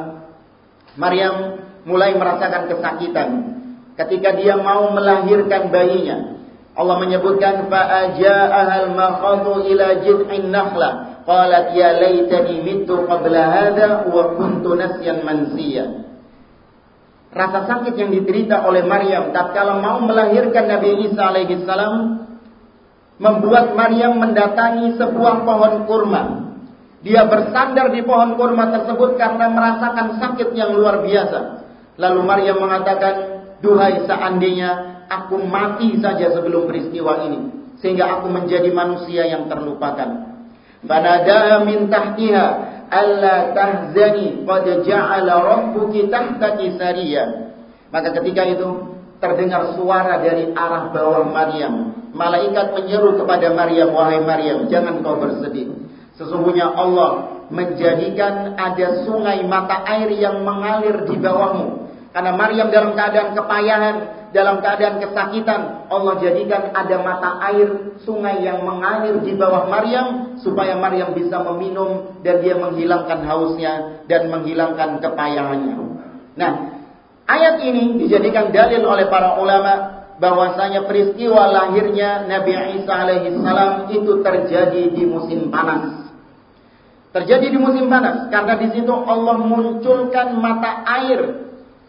Maryam mulai merasakan kesakitan ketika dia mau melahirkan bayinya. Allah menyebutkan fa'aja'ahal makhadu ila jid'in nakhla qalat ya laitani mittu qabla hadha wa kuntu nasyan mansiya. Rasa sakit yang diderita oleh Maryam tatkala mau melahirkan Nabi Isa alaihi salam membuat Maryam mendatangi sebuah pohon kurma. Dia bersandar di pohon kurma tersebut karena merasakan sakit yang luar biasa. Lalu Maryam mengatakan, duhai seandainya aku mati saja sebelum peristiwa ini, sehingga aku menjadi manusia yang terlupakan. Fanada min tahtiha alla tahzani qad ja'ala rabbuki tahtaki sariya. Maka ketika itu terdengar suara dari arah bawah Maryam. Malaikat menyeru kepada Maryam, wahai Maryam, jangan kau bersedih. Sesungguhnya Allah menjadikan ada sungai mata air yang mengalir di bawahmu. Karena Maryam dalam keadaan kepayahan, dalam keadaan kesakitan, Allah jadikan ada mata air sungai yang mengalir di bawah Maryam, supaya Maryam bisa meminum dan dia menghilangkan hausnya dan menghilangkan kepayahannya. Nah, ayat ini dijadikan dalil oleh para ulama bahwasanya peristiwa lahirnya Nabi Isa alaihi salam itu terjadi di musim panas. Terjadi di musim panas karena di situ Allah munculkan mata air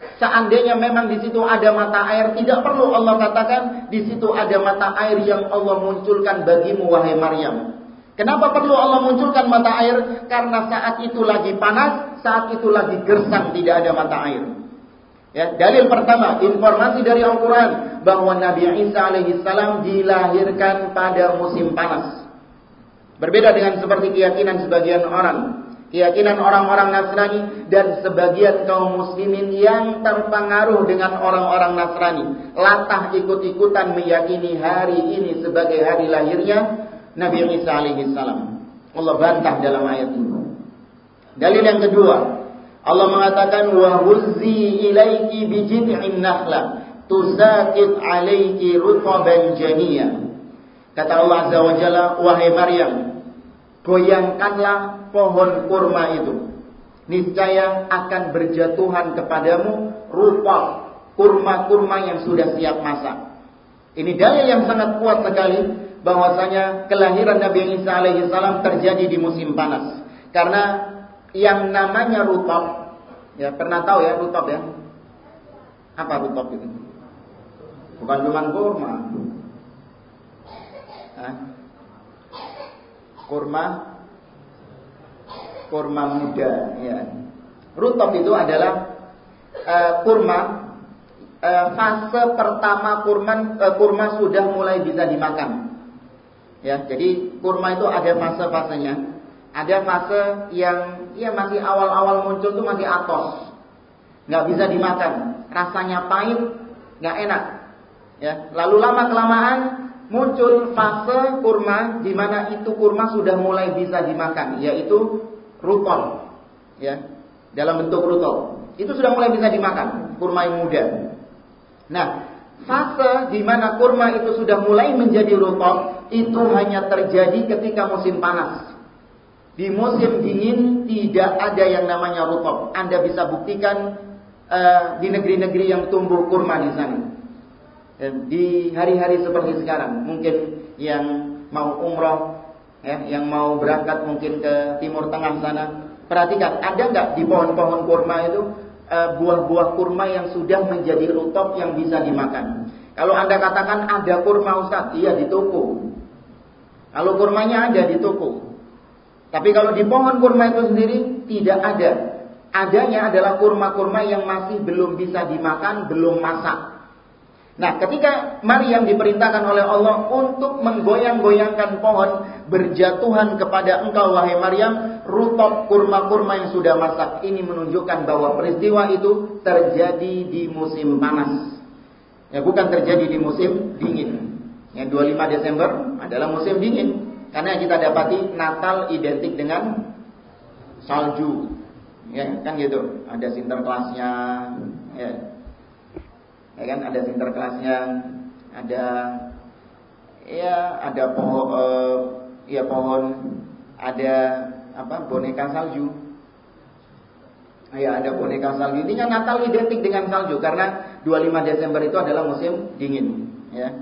Seandainya memang di situ ada mata air, tidak perlu Allah katakan di situ ada mata air yang Allah munculkan bagimu wahai Maryam. Kenapa perlu Allah munculkan mata air? Karena saat itu lagi panas, saat itu lagi gersang, tidak ada mata air. Ya, dalil pertama, informasi dari Al-Quran bahwa Nabi Isa alaihissalam dilahirkan pada musim panas. Berbeda dengan seperti keyakinan sebagian orang. Keyakinan orang-orang Nasrani dan sebagian kaum muslimin yang terpengaruh dengan orang-orang Nasrani. Latah ikut-ikutan meyakini hari ini sebagai hari lahirnya Nabi Isa alaihissalam. Allah bantah dalam ayat ini. Dalil yang kedua, Allah mengatakan wa huzzi ilaiki bi jid'in nakhla tusaqit alaiki rutban janiyya. Kata Allah azza wa jalla, wahai Maryam, goyangkanlah pohon kurma itu, niscaya akan berjatuhan kepadamu rupa kurma-kurma yang sudah siap masak. Ini dalil yang sangat kuat sekali bahwasanya kelahiran Nabi Isa alaihissalam terjadi di musim panas. Karena yang namanya rutab, ya pernah tahu ya rutab ya? Apa rutab itu? Bukan cuma kurma. Hah? Kurma kurma muda, ya. Rutab itu adalah uh, kurma uh, fase pertama kurma uh, kurma sudah mulai bisa dimakan. Ya, jadi kurma itu ada fase-fasenya. Ada fase yang ya masih awal-awal muncul tuh masih atos, nggak bisa dimakan, rasanya pahit, nggak enak. Ya, lalu lama kelamaan muncul fase kurma di mana itu kurma sudah mulai bisa dimakan, yaitu rutol, ya, dalam bentuk rutol. Itu sudah mulai bisa dimakan, kurma yang muda. Nah, fase di mana kurma itu sudah mulai menjadi rutol itu hanya terjadi ketika musim panas. Di musim dingin tidak ada yang namanya rutol. Anda bisa buktikan uh, di negeri-negeri yang tumbuh kurma di sana. Dan di hari-hari seperti sekarang, mungkin yang mau umroh, ya, yang mau berangkat mungkin ke Timur Tengah sana, perhatikan, ada nggak di pohon-pohon kurma itu uh, buah-buah kurma yang sudah menjadi rutop yang bisa dimakan? Kalau Anda katakan ada kurma Ustaz, iya di toko. Kalau kurmanya ada di toko. Tapi kalau di pohon kurma itu sendiri tidak ada. Adanya adalah kurma-kurma yang masih belum bisa dimakan, belum masak. Nah, ketika Maryam diperintahkan oleh Allah untuk menggoyang-goyangkan pohon, berjatuhan kepada engkau wahai Maryam rutop kurma-kurma yang sudah masak. Ini menunjukkan bahwa peristiwa itu terjadi di musim panas. Ya, bukan terjadi di musim dingin. Yang dua puluh lima Desember adalah musim dingin. Karena yang kita dapati Natal identik dengan salju. Ya, kan gitu. Ada Sinterklasnya, ya. Ya kan, ada Sinterklasnya, ada ya ada pohon uh, ya pohon, ada apa boneka salju. Ya, ada boneka salju. Intinya Natal identik dengan salju karena dua puluh lima Desember itu adalah musim dingin, ya.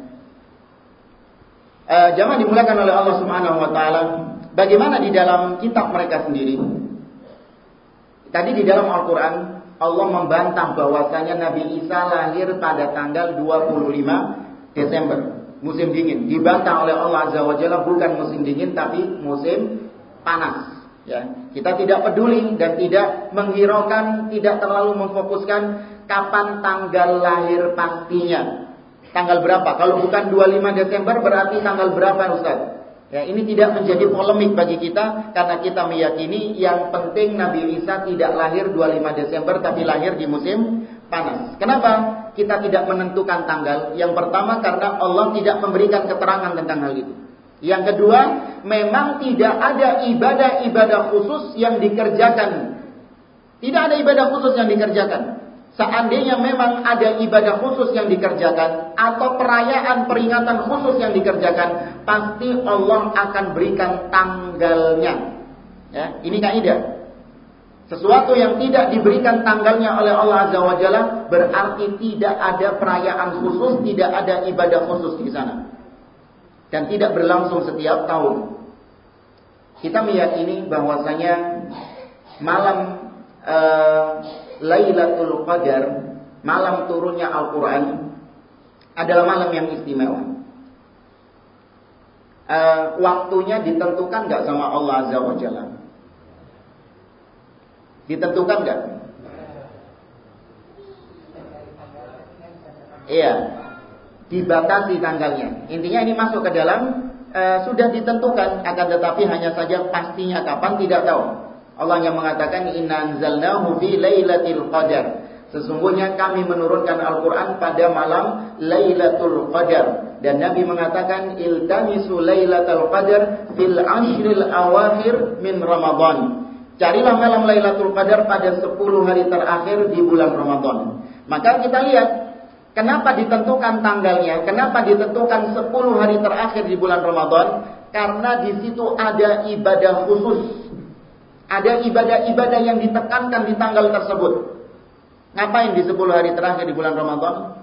Uh, Jamaah dimuliakan oleh Allah Subhanahu wa taala. Bagaimana di dalam kitab mereka sendiri? Tadi di dalam Al-Qur'an Allah membantah bahwasanya Nabi Isa lahir pada tanggal dua puluh lima Desember, musim dingin. Dibantah oleh Allah Azza wa Jalla bukan musim dingin tapi musim panas. Ya, kita tidak peduli dan tidak menghiraukan, tidak terlalu memfokuskan kapan tanggal lahir pastinya. Tanggal berapa? Kalau bukan dua puluh lima Desember berarti tanggal berapa Ustaz? Ya, ini tidak menjadi polemik bagi kita karena kita meyakini yang penting Nabi Isa tidak lahir dua puluh lima Desember tapi lahir di musim panas. Kenapa kita tidak menentukan tanggal? Yang pertama karena Allah tidak memberikan keterangan tentang hal itu. Yang kedua, memang tidak ada ibadah-ibadah khusus yang dikerjakan. Tidak ada ibadah khusus yang dikerjakan. Seandainya memang ada ibadah khusus yang dikerjakan atau perayaan peringatan khusus yang dikerjakan, pasti Allah akan berikan tanggalnya. Ya, ini kaidah. Sesuatu yang tidak diberikan tanggalnya oleh Allah Azza wa Jalla berarti tidak ada perayaan khusus, tidak ada ibadah khusus di sana. Dan tidak berlangsung setiap tahun. Kita meyakini bahwasanya malam uh, Lailatul Qadar malam turunnya Al-Quran adalah malam yang istimewa. Uh, waktunya ditentukan gak sama Allah Azza wa Jalla? Ditentukan gak? Iya, dibatasi tanggalnya. Intinya ini masuk ke dalam uh, sudah ditentukan, akan tetapi hanya saja pastinya kapan tidak tahu. Allah yang mengatakan inna anzalnahu fi lailatul qadar. Sesungguhnya kami menurunkan Al-Quran pada malam Lailatul Qadar. Dan Nabi mengatakan iltamisu Lailatul Qadar fil ashril awakhir min Ramadan. Carilah malam Lailatul Qadar pada sepuluh hari terakhir di bulan Ramadan. Maka kita lihat kenapa ditentukan tanggalnya, kenapa ditentukan sepuluh hari terakhir di bulan Ramadan? Karena di situ ada ibadah khusus. Ada ibadah-ibadah yang ditekankan di tanggal tersebut. Ngapain di sepuluh hari terakhir di bulan Ramadan?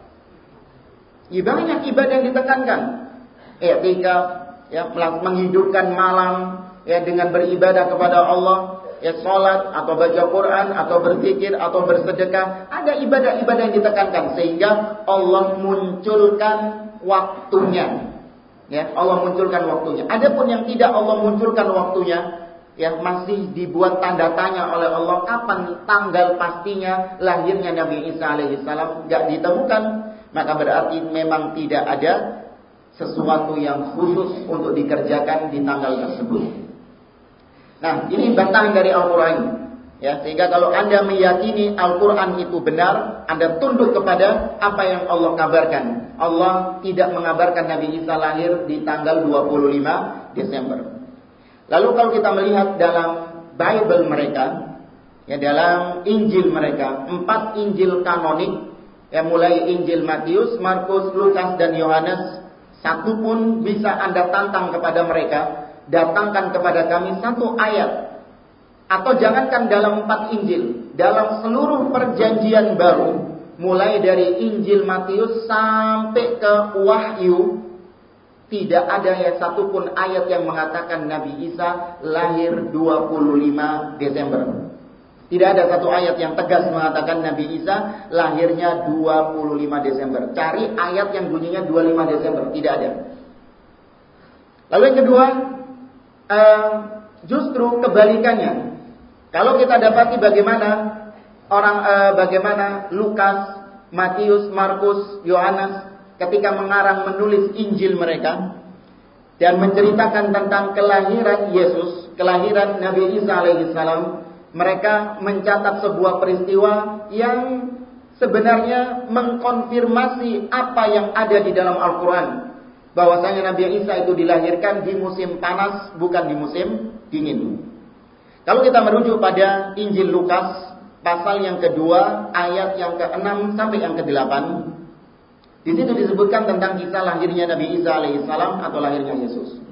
Ya, banyak ibadah yang ditekankan. I'tikaf, ya, menghidupkan malam, ya, dengan beribadah kepada Allah, ya, salat atau baca Quran atau berzikir atau bersedekah. Ada ibadah-ibadah yang ditekankan sehingga Allah munculkan waktunya. Ya, Allah munculkan waktunya. Adapun yang tidak Allah munculkan waktunya, ya, masih dibuat tanda tanya oleh Allah kapan tanggal pastinya lahirnya Nabi Isa alaihissalam, gak ditemukan. Maka berarti memang tidak ada sesuatu yang khusus untuk dikerjakan di tanggal tersebut. Nah, ini bantahan dari Al-Quran, ya, sehingga kalau Anda meyakini Al-Quran itu benar, Anda tunduk kepada apa yang Allah kabarkan. Allah tidak mengabarkan Nabi Isa lahir di tanggal dua puluh lima Desember. Lalu kalau kita melihat dalam Bible mereka, ya, dalam Injil mereka, empat Injil kanonik, ya, mulai Injil Matius, Markus, Lukas, dan Yohanes, satu pun bisa Anda tantang kepada mereka, datangkan kepada kami satu ayat. Atau jangankan dalam empat Injil, dalam seluruh perjanjian baru, mulai dari Injil Matius sampai ke Wahyu, tidak ada ya satupun ayat yang mengatakan Nabi Isa lahir dua puluh lima Desember. Tidak ada satu ayat yang tegas mengatakan Nabi Isa lahirnya dua puluh lima Desember. Cari ayat yang bunyinya dua puluh lima Desember. Tidak ada. Lalu yang kedua, uh, justru kebalikannya. Kalau kita dapati bagaimana orang, uh, bagaimana Lukas, Matius, Markus, Yohanes ketika mengarang menulis Injil mereka dan menceritakan tentang kelahiran Yesus, kelahiran Nabi Isa alaihissalam, mereka mencatat sebuah peristiwa yang sebenarnya mengkonfirmasi apa yang ada di dalam Al-Quran, bahwasanya Nabi Isa itu dilahirkan di musim panas, bukan di musim dingin. Kalau kita merujuk pada Injil Lukas pasal yang kedua ayat yang keenam sampai yang kedelapan, di situ disebutkan tentang kisah lahirnya Nabi Isa alaihissalam atau lahirnya Yesus.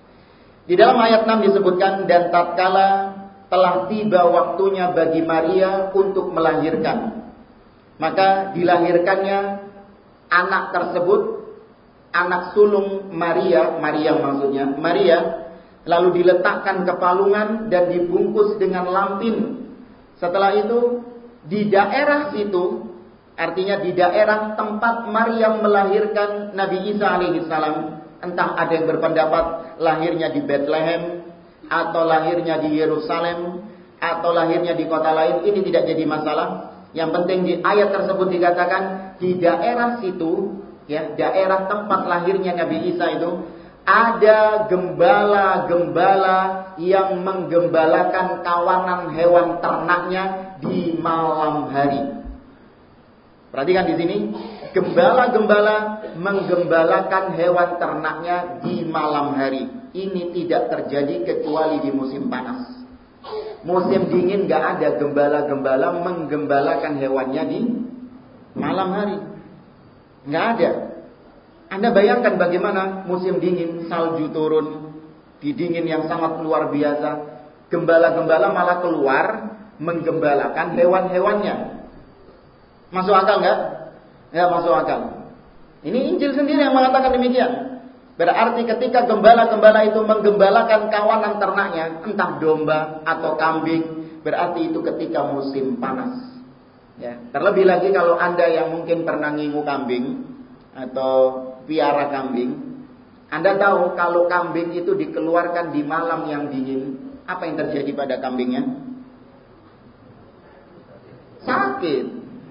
Di dalam ayat enam disebutkan, dan tatkala telah tiba waktunya bagi Maria untuk melahirkan, maka dilahirkannya anak tersebut, anak sulung Maria, Maria maksudnya, Maria, lalu diletakkan ke palungan dan dibungkus dengan lampin. Setelah itu di daerah situ, artinya di daerah tempat Maryam melahirkan Nabi Isa alaihissalam, entah ada yang berpendapat lahirnya di Bethlehem, atau lahirnya di Yerusalem, atau lahirnya di kota lain, ini tidak jadi masalah. Yang penting di ayat tersebut dikatakan di daerah situ, ya, daerah tempat lahirnya Nabi Isa itu, ada gembala-gembala yang menggembalakan kawanan hewan ternaknya di malam hari. Perhatikan di sini, gembala-gembala menggembalakan hewan ternaknya di malam hari. Ini tidak terjadi kecuali di musim panas. Musim dingin gak ada gembala-gembala menggembalakan hewannya di malam hari. Gak ada. Anda bayangkan bagaimana musim dingin, salju turun, di dingin yang sangat luar biasa, gembala-gembala malah keluar menggembalakan hewan-hewannya. Masuk akal nggak? Ya, masuk akal. Ini Injil sendiri yang mengatakan demikian. Berarti ketika gembala-gembala itu menggembalakan kawanan ternaknya, entah domba atau kambing, berarti itu ketika musim panas. Ya, terlebih lagi kalau Anda yang mungkin pernah ngingu kambing atau piara kambing, Anda tahu kalau kambing itu dikeluarkan di malam yang dingin, apa yang terjadi pada kambingnya? Sakit.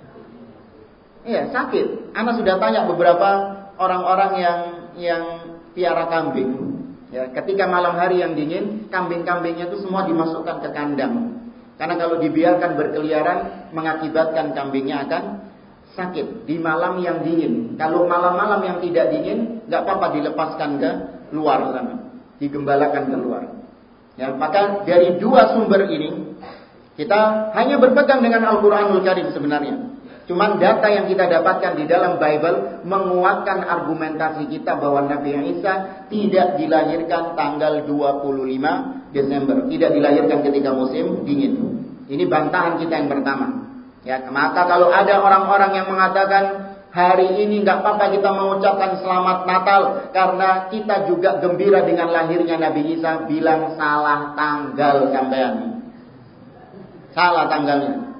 Iya, sakit. Anda sudah tanya beberapa orang-orang yang yang piara kambing. Ya, ketika malam hari yang dingin, kambing-kambingnya itu semua dimasukkan ke kandang. Karena kalau dibiarkan berkeliaran, mengakibatkan kambingnya akan sakit di malam yang dingin. Kalau malam-malam yang tidak dingin, nggak apa-apa dilepaskan ke luar sana, digembalakan keluar. Ya, maka dari dua sumber ini, kita hanya berpegang dengan Al-Quranul Karim sebenarnya. Cuman data yang kita dapatkan di dalam Bible menguatkan argumentasi kita bahwa Nabi Isa tidak dilahirkan tanggal dua puluh lima Desember, tidak dilahirkan ketika musim dingin. Ini bantahan kita yang pertama. Ya, maka kalau ada orang-orang yang mengatakan hari ini nggak apa-apa kita mengucapkan selamat Natal karena kita juga gembira dengan lahirnya Nabi Isa, bilang salah tanggal sampean. Salah tanggalnya.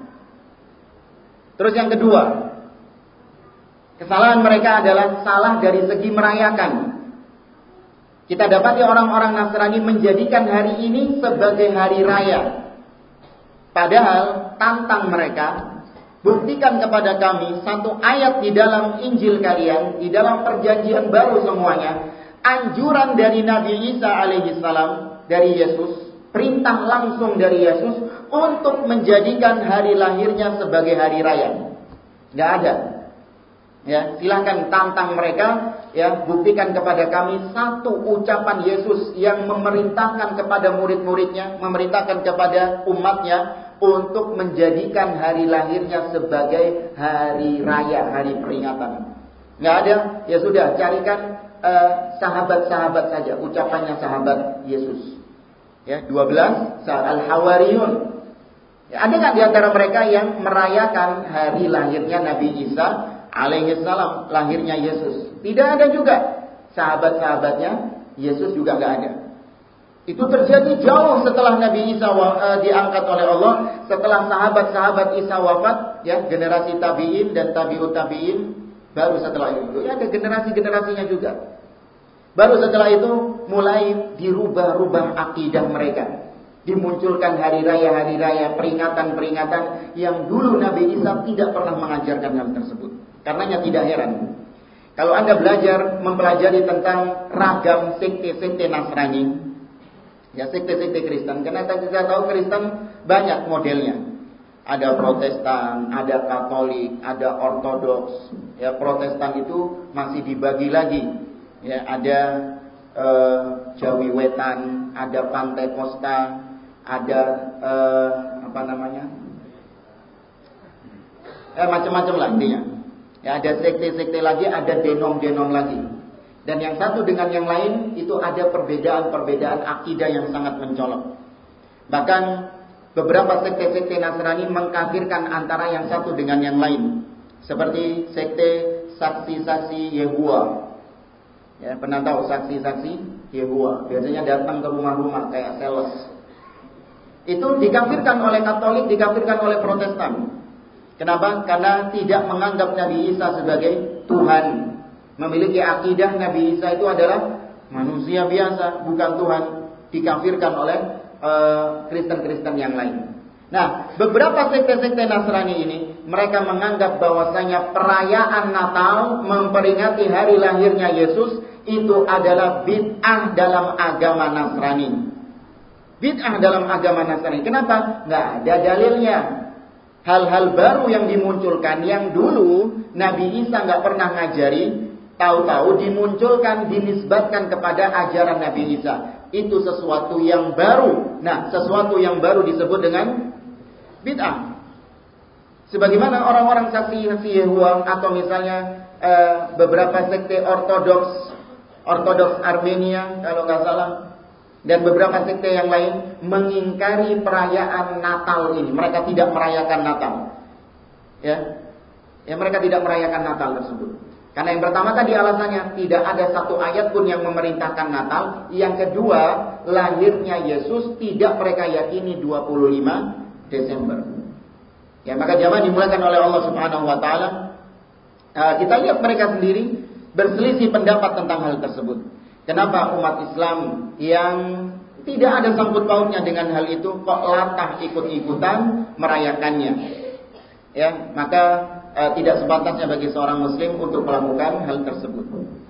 Terus yang kedua, kesalahan mereka adalah salah dari segi merayakan. Kita dapati orang-orang Nasrani menjadikan hari ini sebagai hari raya. Padahal tantang mereka, buktikan kepada kami satu ayat di dalam Injil kalian, di dalam perjanjian baru semuanya, anjuran dari Nabi Isa alaihissalam, dari Yesus, perintah langsung dari Yesus untuk menjadikan hari lahirnya sebagai hari raya. Nggak ada. Ya, silahkan tantang mereka, ya, buktikan kepada kami satu ucapan Yesus yang memerintahkan kepada murid-muridnya, memerintahkan kepada umatnya untuk menjadikan hari lahirnya sebagai hari raya, hari peringatan. Nggak ada, ya sudah, carikan uh, sahabat-sahabat saja, ucapannya sahabat Yesus. Ya, dua belas Al-Hawariyun. Ya, ada nggak di antara mereka yang merayakan hari lahirnya Nabi Isa alaihissalam, lahirnya Yesus? Tidak ada juga. Sahabat-sahabatnya Yesus juga nggak ada. Itu terjadi jauh setelah Nabi Isa uh, diangkat oleh Allah, setelah sahabat-sahabat Isa wafat, ya, generasi tabi'in dan tabi'ut tabi'in, baru setelah itu. Ya, ada generasi-generasinya juga. Baru setelah itu mulai dirubah-rubah akidah mereka. Dimunculkan hari raya-hari raya, peringatan-peringatan yang dulu Nabi Isa tidak pernah mengajarkan hal tersebut. Karenanya tidak heran kalau Anda belajar mempelajari tentang ragam sekte-sekte Nasrani, ya, sekte-sekte Kristen. Karena kita tahu Kristen banyak modelnya. Ada Protestan, ada Katolik, ada Ortodoks. Ya, Protestan itu masih dibagi lagi. Ya, ada eh, Jawi Wetan, ada Pantai Kosta, ada eh, apa namanya, eh, macam-macam lah intinya. Ya, ada sekte-sekte lagi, ada denom-denom lagi. Dan yang satu dengan yang lain itu ada perbedaan-perbedaan akidah yang sangat mencolok. Bahkan beberapa sekte-sekte Nasrani mengkafirkan antara yang satu dengan yang lain. Seperti sekte saksi-saksi Yehuwa. Ya, pernah tahu saksi-saksi Yehuwa? Biasanya datang ke rumah-rumah kayak sales. Itu dikafirkan oleh Katolik, dikafirkan oleh Protestan. Kenapa? Karena tidak menganggap Nabi Isa sebagai Tuhan. Memiliki akidah Nabi Isa itu adalah manusia biasa, bukan Tuhan. Dikafirkan oleh uh, Kristen-Kristen yang lain. Nah, beberapa sekte-sekte Nasrani ini, mereka menganggap bahwasanya perayaan Natal, memperingati hari lahirnya Yesus, itu adalah bid'ah dalam agama Nasrani. Bid'ah dalam agama Nasrani. Kenapa? Nggak ada dalilnya. Hal-hal baru yang dimunculkan, yang dulu Nabi Isa nggak pernah ngajari, tahu-tahu dimunculkan, dinisbatkan kepada ajaran Nabi Isa. Itu sesuatu yang baru. Nah, sesuatu yang baru disebut dengan bid'ah. Sebagaimana orang-orang saksi-saksi Yehuwa atau misalnya eh, beberapa sekte Ortodoks, Ortodoks Armenia kalau nggak salah, dan beberapa sekte yang lain mengingkari perayaan Natal ini. Mereka tidak merayakan Natal. Ya, ya mereka tidak merayakan Natal tersebut. Karena yang pertama tadi alasannya tidak ada satu ayat pun yang memerintahkan Natal. Yang kedua, lahirnya Yesus tidak mereka yakini dua puluh lima Desember. Ya, maka jamaah dimulakan oleh Allah Subhanahu wa taala, uh, kita lihat mereka sendiri berselisih pendapat tentang hal tersebut. Kenapa umat Islam yang tidak ada sangkut pautnya dengan hal itu kok latah ikut-ikutan merayakannya? Ya, maka uh, tidak sepantasnya bagi seorang muslim untuk melakukan hal tersebut.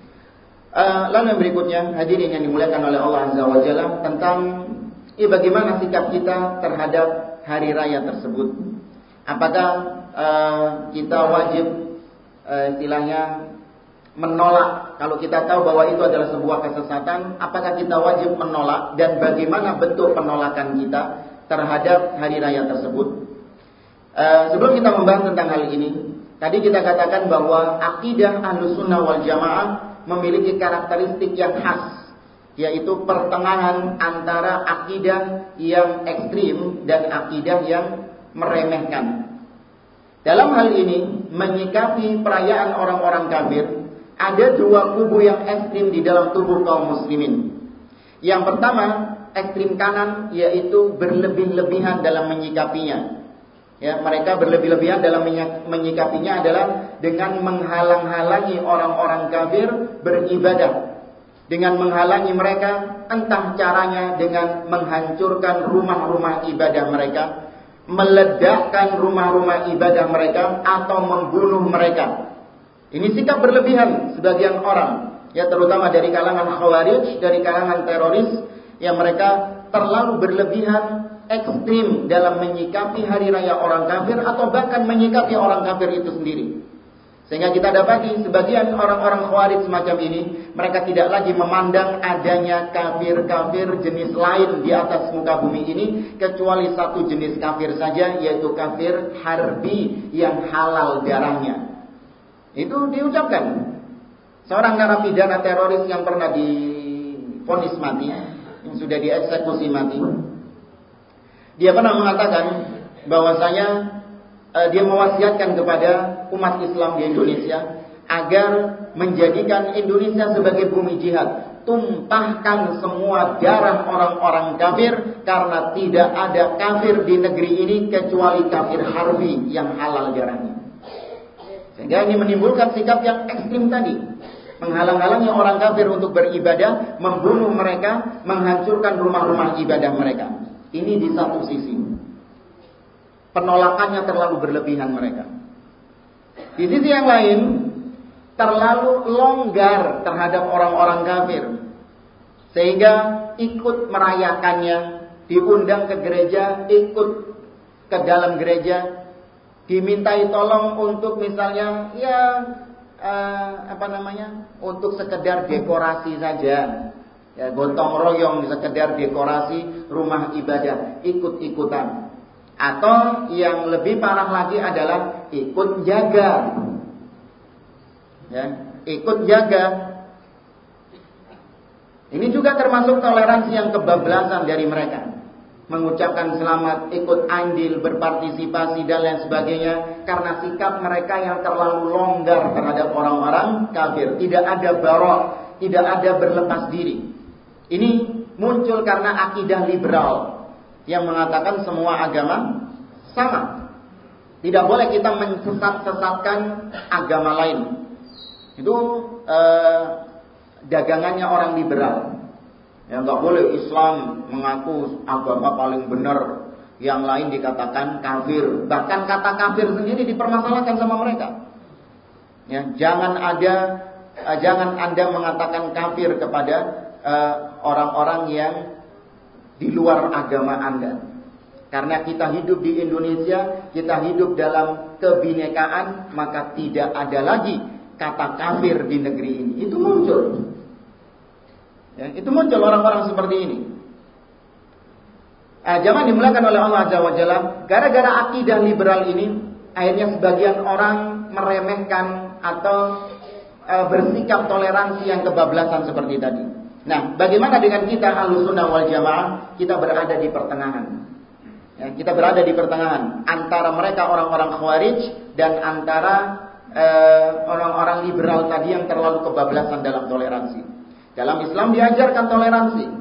Uh, lalu yang berikutnya, hadirin yang dimuliakan oleh Allah Azza wa Jalla, tentang ya, bagaimana sikap kita terhadap hari raya tersebut. Apakah uh, kita wajib uh, istilahnya menolak? Kalau kita tahu bahwa itu adalah sebuah kesesatan, apakah kita wajib menolak, dan bagaimana bentuk penolakan kita terhadap hari raya tersebut? Uh, sebelum kita membahas tentang hal ini, tadi kita katakan bahwa akidah Ahlussunnah wal Jamaah memiliki karakteristik yang khas, yaitu pertengahan antara akidah yang ekstrim dan akidah yang meremehkan. Dalam hal ini, menyikapi perayaan orang-orang kafir, ada dua kubu yang ekstrim di dalam tubuh kaum muslimin. Yang pertama, ekstrim kanan, yaitu berlebih-lebihan dalam menyikapinya. Ya, mereka berlebih-lebihan dalam menyikapinya adalah dengan menghalang-halangi orang-orang kafir beribadah, dengan menghalangi mereka, entah caranya dengan menghancurkan rumah-rumah ibadah mereka, meledakkan rumah-rumah ibadah mereka, atau membunuh mereka. Ini sikap berlebihan sebagian orang, ya, terutama dari kalangan khawarij, dari kalangan teroris, yang mereka terlalu berlebihan, ekstrim dalam menyikapi hari raya orang kafir, atau bahkan menyikapi orang kafir itu sendiri. Sehingga kita dapati sebagian orang-orang khawarij semacam ini, mereka tidak lagi memandang adanya kafir-kafir jenis lain di atas muka bumi ini, kecuali satu jenis kafir saja, yaitu kafir harbi yang halal darahnya. Itu diucapkan. Seorang narapidana teroris yang pernah divonis mati, yang sudah dieksekusi mati, dia pernah mengatakan bahwasanya uh, dia mewasiatkan kepada umat Islam di Indonesia agar menjadikan Indonesia sebagai bumi jihad. Tumpahkan semua darah orang-orang kafir, karena tidak ada kafir di negeri ini kecuali kafir harbi yang halal darahnya. Sehingga ini menimbulkan sikap yang ekstrim tadi, menghalang-halangi orang kafir untuk beribadah, membunuh mereka, menghancurkan rumah-rumah ibadah mereka. Ini di satu sisi, penolakannya terlalu berlebihan mereka. Di sisi yang lain, terlalu longgar terhadap orang-orang kafir, sehingga ikut merayakannya, diundang ke gereja, ikut ke dalam gereja, dimintai tolong untuk misalnya ya uh, apa namanya, untuk sekedar dekorasi saja. Ya, gotong royong sekedar dekorasi rumah ibadah, ikut-ikutan. Atau yang lebih parah lagi adalah ikut jaga. Ya, ikut jaga. Ini juga termasuk toleransi yang kebablasan dari mereka. Mengucapkan selamat, ikut andil, berpartisipasi dan lain sebagainya, karena sikap mereka yang terlalu longgar terhadap orang-orang kafir. Tidak ada barok, tidak ada berlepas diri. Ini muncul karena akidah liberal yang mengatakan semua agama sama. Tidak boleh kita mensesat-sesatkan agama lain. Itu eh, dagangannya orang liberal. Ya, nggak boleh Islam mengaku agama paling benar, yang lain dikatakan kafir. Bahkan kata kafir sendiri dipermasalahkan sama mereka. Ya, jangan ada, eh, jangan Anda mengatakan kafir kepada Uh, orang-orang yang di luar agama Anda. Karena kita hidup di Indonesia, kita hidup dalam kebinekaan, maka tidak ada lagi kata kafir di negeri ini. Itu muncul. Ya, itu muncul orang-orang seperti ini. Uh, jangan dimulakan oleh Allah Azza wa Jalla. Gara-gara akidah liberal ini, akhirnya sebagian orang meremehkan atau uh, bersikap toleransi yang kebablasan seperti tadi. Nah, bagaimana dengan kita Ahlussunnah wal Jamaah? Kita berada di pertengahan. Ya, kita berada di pertengahan antara mereka orang-orang Khawarij dan antara eh, orang-orang liberal tadi yang terlalu kebablasan dalam toleransi. Dalam Islam diajarkan toleransi.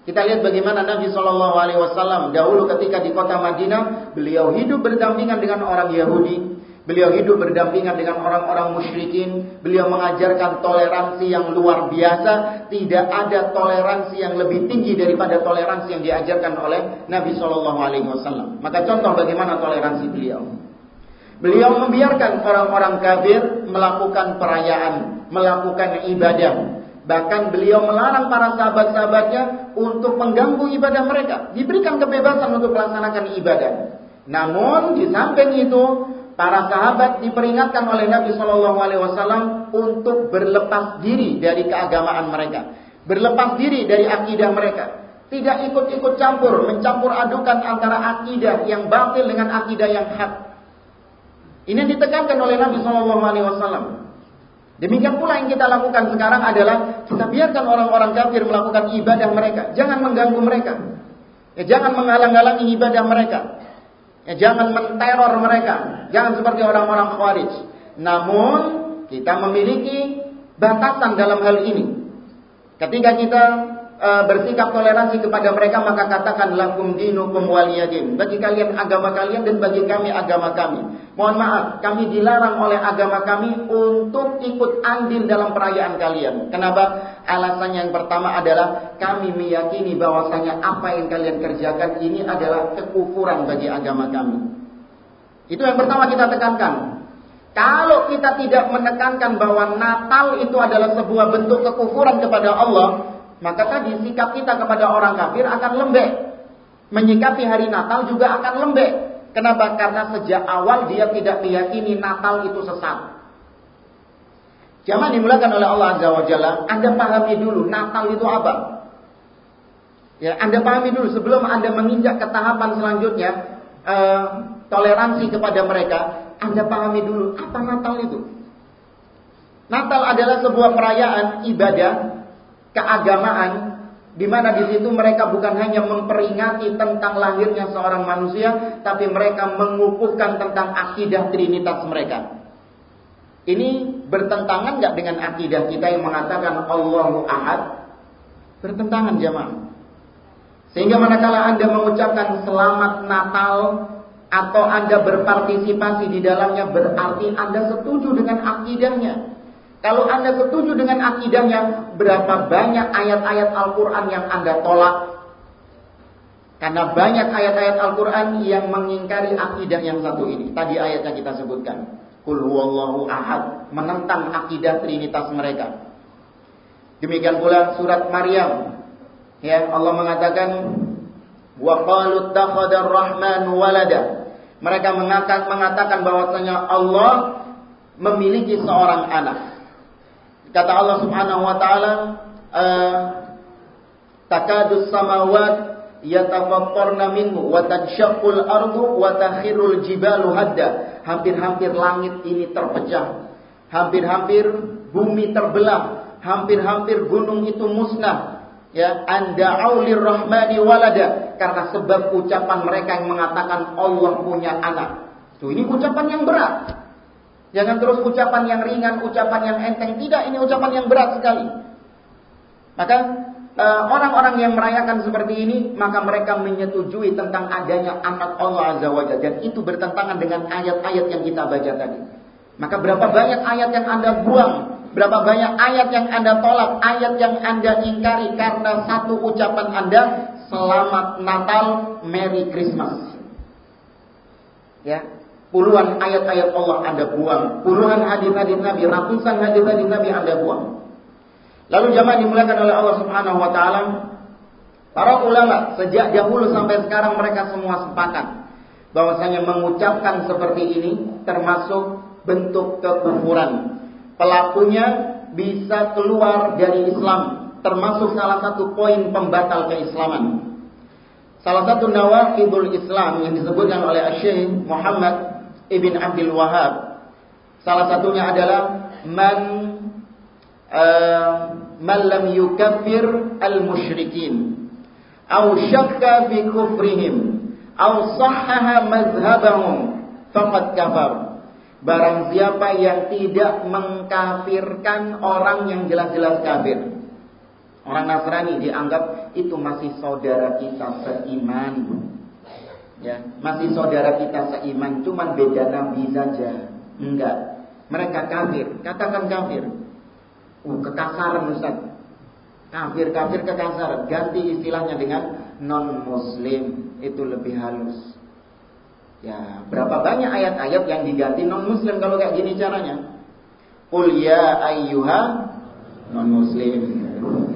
Kita lihat bagaimana Nabi shallallahu alaihi wasallam dahulu ketika di kota Madinah, beliau hidup berdampingan dengan orang Yahudi. Beliau hidup berdampingan dengan orang-orang musyrikin. Beliau mengajarkan toleransi yang luar biasa. Tidak ada toleransi yang lebih tinggi daripada toleransi yang diajarkan oleh Nabi shallallahu alaihi wasallam. Maka contoh bagaimana toleransi beliau. Beliau membiarkan orang-orang kafir melakukan perayaan, melakukan ibadah. Bahkan beliau melarang para sahabat-sahabatnya untuk mengganggu ibadah mereka. Diberikan kebebasan untuk melaksanakan ibadah. Namun di samping itu, para sahabat diperingatkan oleh Nabi shallallahu alaihi wasallam untuk berlepas diri dari keagamaan mereka, berlepas diri dari akidah mereka, tidak ikut-ikut campur, mencampur adukan antara akidah yang batil dengan akidah yang hak. Ini ditekankan oleh Nabi shallallahu alaihi wasallam. Demikian pula yang kita lakukan sekarang adalah kita biarkan orang-orang kafir melakukan ibadah mereka, jangan mengganggu mereka, ya, jangan menghalang-halangi ibadah mereka. Ya, jangan menteror mereka. Jangan seperti orang-orang Khawarij. Namun kita memiliki batasan dalam hal ini. Ketika kita e, bersikap toleransi kepada mereka, maka katakan lakum dinukum waliyadin. Bagi kalian agama kalian dan bagi kami agama kami. Mohon maaf, kami dilarang oleh agama kami untuk ikut andil dalam perayaan kalian. Kenapa? Alasannya yang pertama adalah kami meyakini bahwasanya apa yang kalian kerjakan ini adalah kekufuran bagi agama kami. Itu yang pertama kita tekankan. Kalau kita tidak menekankan bahwa Natal itu adalah sebuah bentuk kekufuran kepada Allah, maka tadi sikap kita kepada orang kafir akan lembek. Menyikapi hari Natal juga akan lembek. Kenapa? Karena sejak awal dia tidak meyakini Natal itu sesat. Jamaah dimulakan oleh Allah Azza wa Jalla, Anda pahami dulu Natal itu apa. Ya, Anda pahami dulu sebelum Anda menginjak ke tahapan selanjutnya, eh, toleransi kepada mereka. Anda pahami dulu apa Natal itu. Natal adalah sebuah perayaan ibadah, keagamaan, di mana di situ mereka bukan hanya memperingati tentang lahirnya seorang manusia, tapi mereka mengukuhkan tentang akidah trinitas mereka. Ini bertentangan nggak dengan akidah kita yang mengatakan Allahu Ahad? Bertentangan jamaah. Sehingga manakala Anda mengucapkan selamat Natal atau Anda berpartisipasi di dalamnya, berarti Anda setuju dengan akidahnya. Kalau Anda setuju dengan akidahnya, berapa banyak ayat-ayat Al-Quran yang Anda tolak? Karena banyak ayat-ayat Al-Quran yang mengingkari akidah yang satu ini. Tadi ayatnya kita sebutkan. Qul huwallahu ahad, menentang akidah trinitas mereka. Demikian pula surat Maryam. Ya, Allah mengatakan wa qalu ittakhadar rahman walada. Mereka mengatakan mengatakan bahwasanya Allah memiliki seorang anak. Kata Allah Subhanahu wa taala, takadus samawat yatafattarna minhu wa tanshaqqul ardu wa takhirul jibalu hadda. Hampir-hampir langit ini terpecah, hampir-hampir bumi terbelah, hampir-hampir gunung itu musnah. Ya, anda'u lirrahmani walada, karena sebab ucapan mereka yang mengatakan Allah punya anak. Tuh, ini ucapan yang berat. Jangan terus ucapan yang ringan, ucapan yang enteng. Tidak, ini ucapan yang berat sekali. Maka orang-orang yang merayakan seperti ini, maka mereka menyetujui tentang adanya anak Allah Azza wa Jalla, dan itu bertentangan dengan ayat-ayat yang kita baca tadi. Maka berapa banyak ayat yang Anda buang, berapa banyak ayat yang Anda tolak, ayat yang Anda ingkari karena satu ucapan Anda, selamat Natal, Merry Christmas. Ya, puluhan ayat-ayat Allah Anda buang, puluhan hadis-hadis Nabi, ratusan hadis-hadis Nabi Anda buang. Lalu jamaah dimuliakan oleh Allah Subhanahu wa taala, para ulama sejak dahulu sampai sekarang mereka semua sepakat bahwasanya mengucapkan seperti ini termasuk bentuk kekufuran. Pelakunya bisa keluar dari Islam, termasuk salah satu poin pembatal keislaman. Salah satu nawaqidul Islam yang disebutkan oleh Syekh Muhammad Ibn Abdul Wahhab, salah satunya adalah man Uh, man lam yukaffir al-musyrikin aw syakka fi kufrihim aw sahhaha mazhabahum faqad kafar. Barang siapa yang tidak mengkafirkan orang yang jelas-jelas kafir, Orang Nasrani dianggap itu masih saudara kita seiman. Ya, masih saudara kita seiman, cuman beda nabi saja. Enggak. Mereka kafir, katakan kafir. Uh, kekasaran Ustaz. Kafir, kafir kekasaran. Ganti istilahnya dengan non-muslim, itu lebih halus. Ya, berapa banyak ayat-ayat yang diganti non-muslim kalau kayak gini caranya. Qul ya ayyuha non-muslim.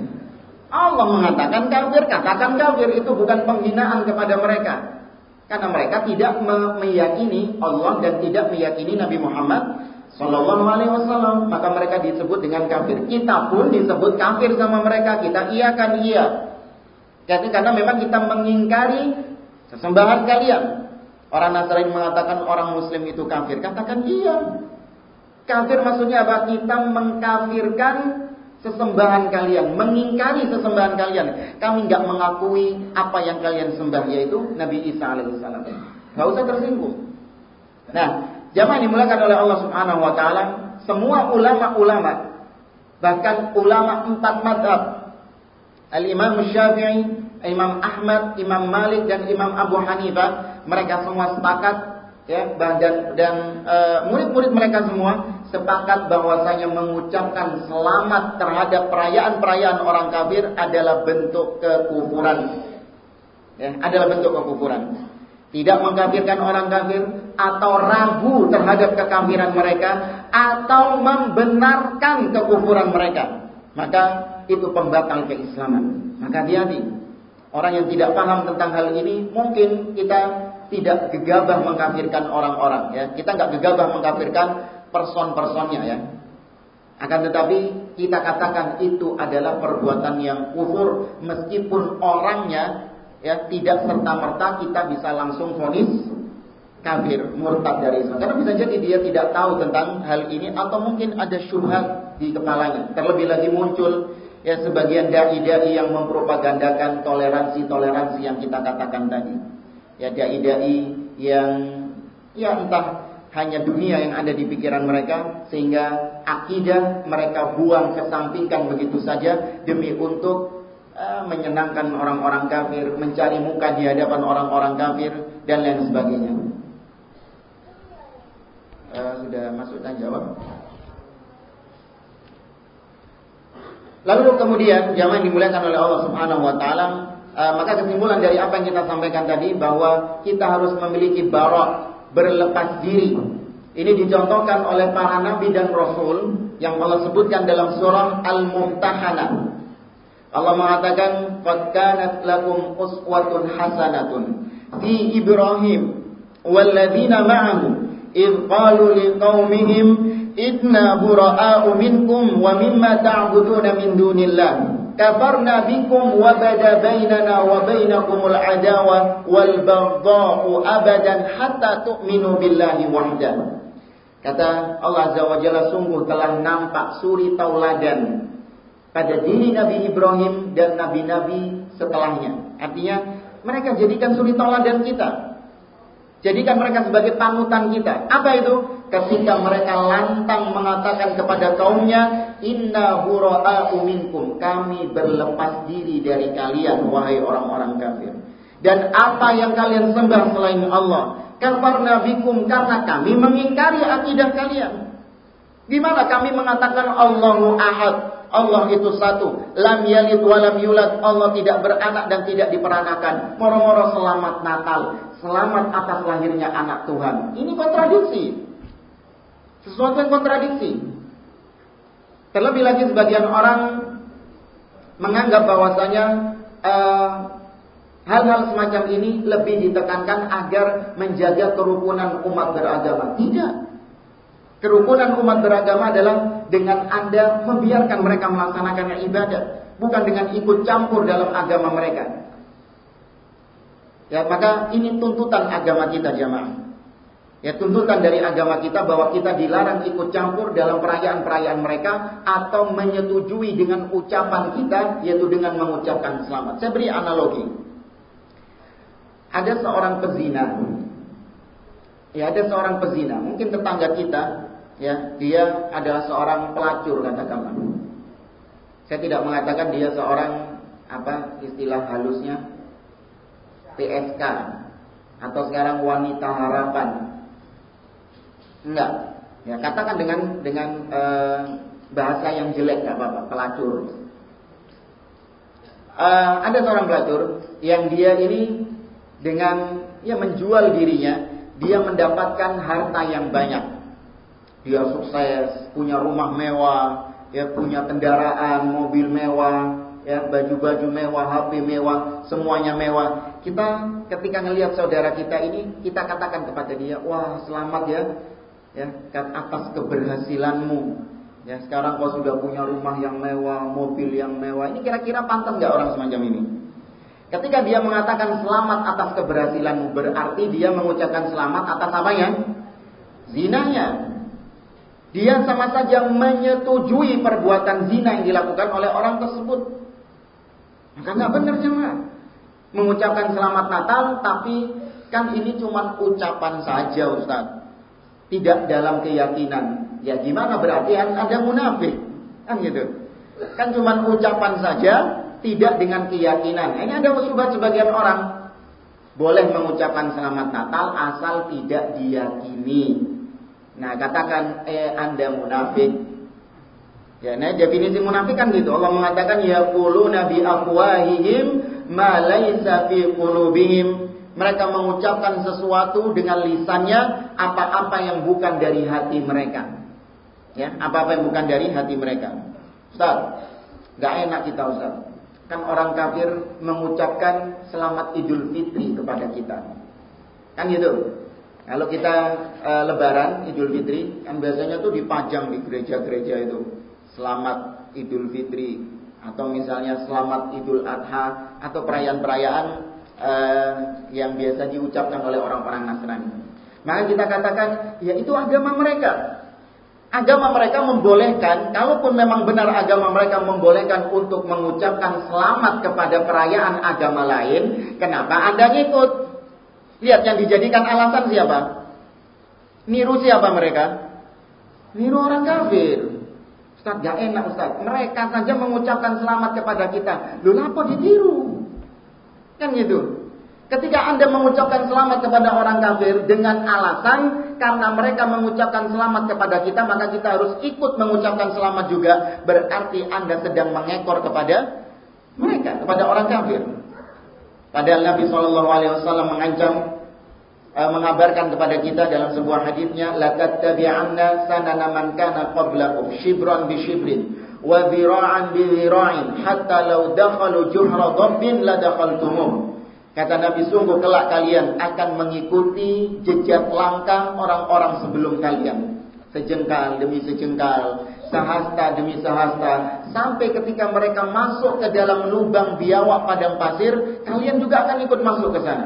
Allah mengatakan kafir, katakan kafir, itu bukan penghinaan kepada mereka. Karena mereka tidak meyakini Allah dan tidak meyakini Nabi Muhammad Sallallahu Alaihi Wasallam, maka mereka disebut dengan kafir. Kita pun disebut kafir sama mereka. Kita iakan iya. Karena memang kita mengingkari sesembahan kalian. Orang Nasrani mengatakan orang Muslim itu kafir. Katakan iya. Kafir maksudnya apa? Kita mengkafirkan sesembahan kalian, mengingkari sesembahan kalian. Kami nggak mengakui apa yang kalian sembah, yaitu Nabi Isa alaihissalam. Nggak usah tersinggung. Nah, jamaah dimulakan oleh Allah Subhanahu Wa Taala. Semua ulama-ulama, bahkan ulama empat madhab, Al-Imam Syafi'i, Imam Ahmad, Imam Malik, dan Imam Abu Hanifah, mereka semua sepakat, ya, dan, dan e, murid-murid mereka semua sepakat bahwasanya mengucapkan selamat terhadap perayaan-perayaan orang kafir adalah bentuk kekufuran. Ya, adalah bentuk kekufuran. Tidak mengkafirkan orang kafir atau ragu terhadap kekafiran mereka atau membenarkan kekufuran mereka, maka itu pembatal keislaman. Maka hati-hati. Orang yang tidak paham tentang hal ini, mungkin kita tidak gegabah mengkafirkan orang-orang, ya. Kita nggak gegabah mengkafirkan person-personnya, ya. Akan tetapi kita katakan itu adalah perbuatan yang kufur, meskipun orangnya, ya, tidak serta-merta kita bisa langsung vonis kafir, murtad dari Islam. Karena bisa jadi dia tidak tahu tentang hal ini, atau mungkin ada syubhat di kepalanya. Terlebih lagi muncul, ya, sebagian dai-dai yang mempropagandakan toleransi-toleransi yang kita katakan tadi. Ya, dai-dai yang, ya, entah hanya dunia yang ada di pikiran mereka, sehingga akidah mereka buang kesampingkan begitu saja demi untuk uh, menyenangkan orang-orang kafir, mencari muka di hadapan orang-orang kafir, dan lain sebagainya. Uh, sudah masuk dan jawab. Lalu kemudian jamaah dimuliakan oleh Allah Subhanahu Wa Taala, uh, maka kesimpulan dari apa yang kita sampaikan tadi, bahwa kita harus memiliki bara', berlepas diri. Ini dicontohkan oleh para nabi dan rasul yang Allah sebutkan dalam surah Al-Mumtahanah. Allah mengatakan, "Qad kanat lakum uswatun hasanatun fi Ibrahim walladzina ma'ahu idh qalu liqaumihim inna bura'a'u minkum wa mimma ta'buduna min dunillah kafarna bikum wa bada bainana wa bainakumul adawa wal baghdha'u abadan hatta tu'minu billahi wahdah." Kata Allah Azza wa Jalla, sungguh telah nampak suri tauladan pada diri Nabi Ibrahim dan nabi-nabi setelahnya. Artinya mereka jadikan suri tauladan kita, jadikan mereka sebagai panutan kita. Apa itu? Ketika mereka lantang mengatakan kepada kaumnya, "Inna bura'a'u minkum," kami berlepas diri dari kalian, wahai orang-orang kafir. Dan apa yang kalian sembah selain Allah, kafarna bikum, karena kami mengingkari akidah kalian. Di mana kami mengatakan Allahu Ahad, Allah itu satu, lam yalid wa lam yulad, Allah tidak beranak dan tidak diperanakan. Moro-moro selamat Natal, selamat atas lahirnya anak Tuhan. Ini kontradiksi. Sesuatu yang kontradiksi. Terlebih lagi sebagian orang menganggap bahwasanya uh, hal-hal semacam ini lebih ditekankan agar menjaga kerukunan umat beragama. Tidak. Kerukunan umat beragama adalah dengan Anda membiarkan mereka melaksanakan ibadah, bukan dengan ikut campur dalam agama mereka. Ya, maka ini tuntutan agama kita, jamaah. Ya, tuntutan dari agama kita bahwa kita dilarang ikut campur dalam perayaan-perayaan mereka atau menyetujui dengan ucapan kita, yaitu dengan mengucapkan selamat. Saya beri analogi. Ada seorang pezina, ya ada seorang pezina, mungkin tetangga kita, ya dia adalah seorang pelacur katakanlah. Saya tidak mengatakan dia seorang apa istilah halusnya P S K atau sekarang wanita harapan. Enggak. Ya, katakan dengan dengan uh, bahasa yang jelek enggak apa-apa, pelacur. Uh, ada seorang pelacur yang dia ini dengan ya menjual dirinya, dia mendapatkan harta yang banyak. Dia sukses, punya rumah mewah, ya punya kendaraan, mobil mewah, ya baju-baju mewah, H P mewah, semuanya mewah. Kita ketika ngelihat saudara kita ini, kita katakan kepada dia, wah selamat ya, ya atas keberhasilanmu. Ya sekarang kau sudah punya rumah yang mewah, mobil yang mewah. Ini kira-kira pantas nggak orang semacam ini? Ketika dia mengatakan selamat atas keberhasilanmu, berarti dia mengucapkan selamat atas apanya? Zinanya. Dia sama saja menyetujui perbuatan zina yang dilakukan oleh orang tersebut. Maka nggak benar jemaah mengucapkan selamat Natal, tapi kan ini cuma ucapan saja Ustaz, tidak dalam keyakinan. Ya gimana berarti ada munafik kan gitu? Kan cuma ucapan saja, tidak dengan keyakinan. Ini ada syubhat sebagian orang, boleh mengucapkan selamat Natal asal tidak diyakini. Nah katakan eh Anda munafik. Ya, nah definisi munafik kan gitu. Allah mengatakan yaquluna bi afwahihim ma laisa fi qulubihim. Mereka mengucapkan sesuatu dengan lisannya apa-apa yang bukan dari hati mereka. Ya, apa-apa yang bukan dari hati mereka. Ustaz, enggak enak kita Ustaz. Kan orang kafir mengucapkan selamat Idul Fitri kepada kita. Kan gitu. Kalau kita e, lebaran Idul Fitri, kan biasanya tuh dipajang di gereja-gereja itu selamat Idul Fitri, atau misalnya selamat Idul Adha, atau perayaan-perayaan e, yang biasa diucapkan oleh orang-orang Nasrani. Maka kita katakan, ya itu agama mereka. Agama mereka membolehkan, kalaupun memang benar agama mereka membolehkan untuk mengucapkan selamat kepada perayaan agama lain, kenapa Anda ngikut? Lihat yang dijadikan alasan siapa? Niru siapa mereka? Niru orang kafir. Ustaz, gak enak Ustaz. Mereka saja mengucapkan selamat kepada kita. Loh, apa ditiru? Kan gitu. Ketika Anda mengucapkan selamat kepada orang kafir dengan alasan karena mereka mengucapkan selamat kepada kita, maka kita harus ikut mengucapkan selamat juga. Berarti Anda sedang mengekor kepada mereka, kepada orang kafir. Padahal Nabi shallallahu alaihi wasallam mengancam, uh, mengabarkan kepada kita dalam sebuah hadisnya, la tattabi'anna sanana man kana qablakum shibran bi shibrin wa dhira'an bi dhira'in hatta law dakhalu juhra dhabbin la dakhaltumuh. Kata Nabi, sungguh kelak kalian akan mengikuti jejak langkah orang-orang sebelum kalian, sejengkal demi sejengkal, sehasta demi sehasta, sampai ketika mereka masuk ke dalam lubang biawak padang pasir, kalian juga akan ikut masuk ke sana.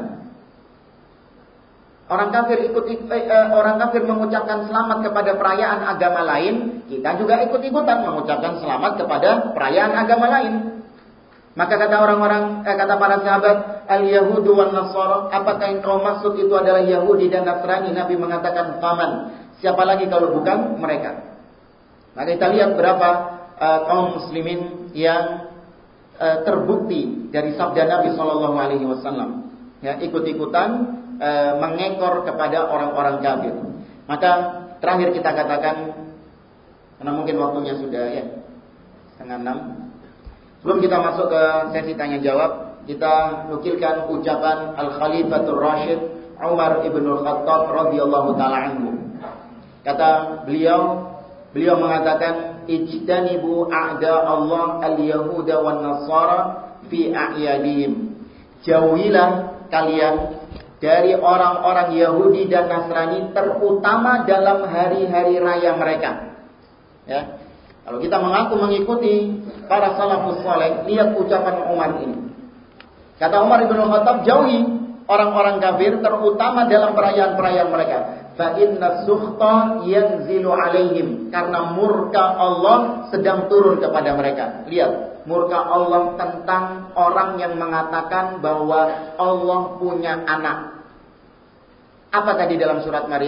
Orang kafir ikut eh, eh, orang kafir mengucapkan selamat kepada perayaan agama lain, kita juga ikut-ikutan mengucapkan selamat kepada perayaan agama lain. Maka kata orang-orang, eh, kata para sahabat, al-Yahudu wan Nasara, apakah yang kau maksud itu adalah Yahudi dan Nasrani? Nabi mengatakan, faman, siapa lagi kalau bukan mereka? Maka kita lihat berapa uh, kaum muslimin yang uh, terbukti dari sabda Nabi shallallahu alaihi wasallam, ya, ikut-ikutan uh, mengekor kepada orang-orang kafir. Maka terakhir kita katakan, karena mungkin waktunya sudah ya setengah enam. Sebelum kita masuk ke sesi tanya jawab, kita nukilkan ucapan Al-Khalifatul Rashid Umar ibn Khattab radhiyallahu taala anhu. Kata beliau, beliau mengatakan, ijtanibu a'da Allah al-Yahuda wan Nasara fi a'yadihim. Jauhilah kalian dari orang-orang Yahudi dan Nasrani, terutama dalam hari-hari raya mereka. Ya. Kalau kita mengaku mengikuti para salafus saleh, lihat ucapan Umar ini. Kata Umar ibn Khattab, jauhi orang-orang kafir, terutama dalam perayaan-perayaan mereka. Fa inna sukhta yanzilu alaihim, karena murka Allah sedang turun kepada mereka. Lihat, murka Allah tentang orang yang mengatakan bahwa Allah punya anak. Apa tadi dalam surat Maryam?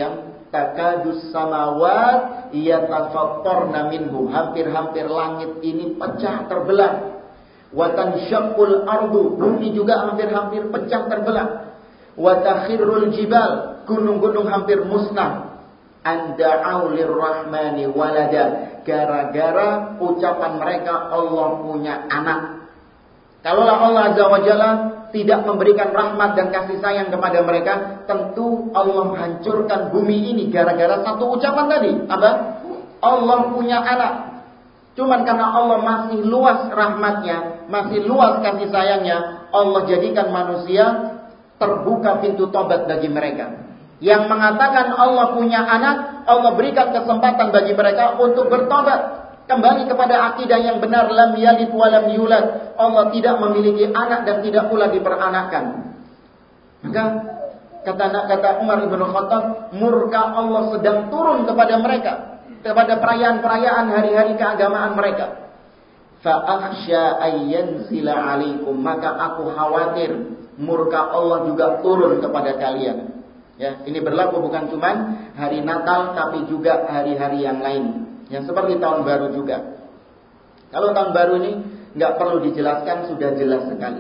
takadus samawat yatafattarna minhu, hampir-hampir langit ini pecah terbelah. Wa tanshaqqul ardu, bumi juga hampir-hampir pecah terbelah. Wa takhirrul jibal, gunung-gunung hampir musnah. Anda'au lirrahmani walada, gara-gara ucapan mereka Allah punya anak. Kalaulah Allah Azza wa Jalla tidak memberikan rahmat dan kasih sayang kepada mereka, tentu Allah hancurkan bumi ini gara-gara satu ucapan tadi. Apa? Allah punya anak. Cuman karena Allah masih luas rahmatnya, masih luas kasih sayangnya, Allah jadikan manusia terbuka pintu tobat bagi mereka. Yang mengatakan Allah punya anak, Allah berikan kesempatan bagi mereka untuk bertobat, kembali kepada akidah yang benar, lam yalid wa lam yulad. Allah tidak memiliki anak dan tidak pula diperanakkan. Maka kata kata Umar bin Khattab, murka Allah sedang turun kepada mereka, kepada perayaan-perayaan hari-hari keagamaan mereka. Fa akhsha ayyansila alaikum, maka aku khawatir murka Allah juga turun kepada kalian. Ya, ini berlaku bukan cuma hari Natal tapi juga hari-hari yang lain. Yang seperti tahun baru juga. Kalau tahun baru ini nggak perlu dijelaskan, sudah jelas sekali.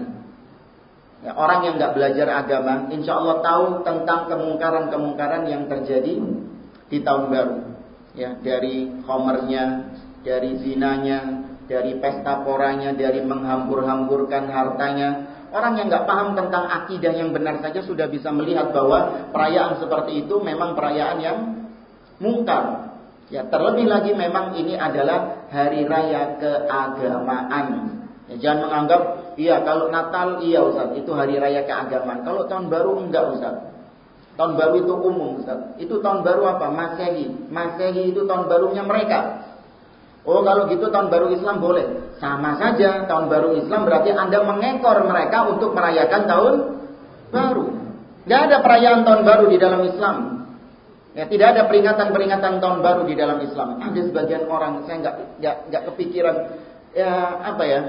Ya, orang yang nggak belajar agama, insya Allah tahu tentang kemungkaran-kemungkaran yang terjadi di tahun baru. Ya, dari homernya, dari zinanya, dari pesta poranya, dari menghambur-hamburkan hartanya. Orang yang nggak paham tentang akidah yang benar saja sudah bisa melihat bahwa perayaan seperti itu memang perayaan yang mungkar. Ya, terlebih lagi memang ini adalah hari raya keagamaan. Ya, jangan menganggap, iya kalau Natal iya Ustaz, itu hari raya keagamaan. Kalau tahun baru enggak Ustaz. Tahun baru itu umum Ustaz. Itu tahun baru apa? Masehi. Masehi itu tahun barunya mereka. Oh kalau gitu tahun baru Islam boleh. Sama saja, tahun baru Islam berarti Anda mengekor mereka untuk merayakan tahun baru. Tidak ada perayaan tahun baru di dalam Islam. Ya, tidak ada peringatan-peringatan tahun baru di dalam Islam. Ada sebagian orang, saya nggak nggak nggak kepikiran, ya apa ya,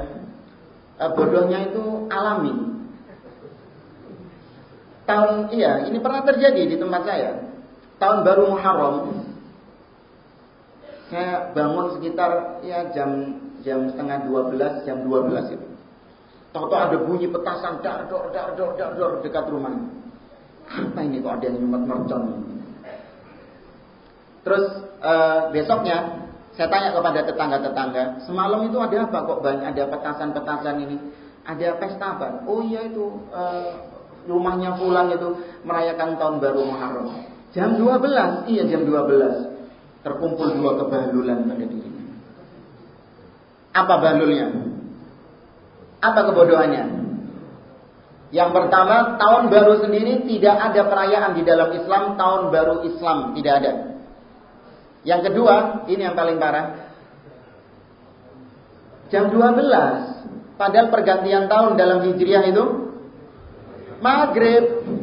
bodohnya itu alami. Tahun, iya, ini pernah terjadi di tempat saya. Tahun baru Muharram. Saya bangun sekitar ya jam jam setengah dua belas, jam dua belas itu. Tahu-tahu ada bunyi petasan dar dor dar dor dar dor dekat rumah. Apa ini kok ada yang nyumet mercon? Terus uh, besoknya saya tanya kepada tetangga-tetangga, semalam itu ada apa kok banyak ada petasan-petasan ini? Ada pesta apa? Oh iya itu uh, rumahnya pulang itu merayakan tahun baru Muharram. Jam dua belas, iya jam dua belas. Terkumpul dua kebahlulan pada dirinya. Apa bahlulnya? Apa kebodohannya? Yang pertama, tahun baru sendiri tidak ada perayaan di dalam Islam. Tahun baru Islam tidak ada. Yang kedua, ini yang paling parah, jam dua belas, padahal pergantian tahun dalam Hijriah itu Maghrib.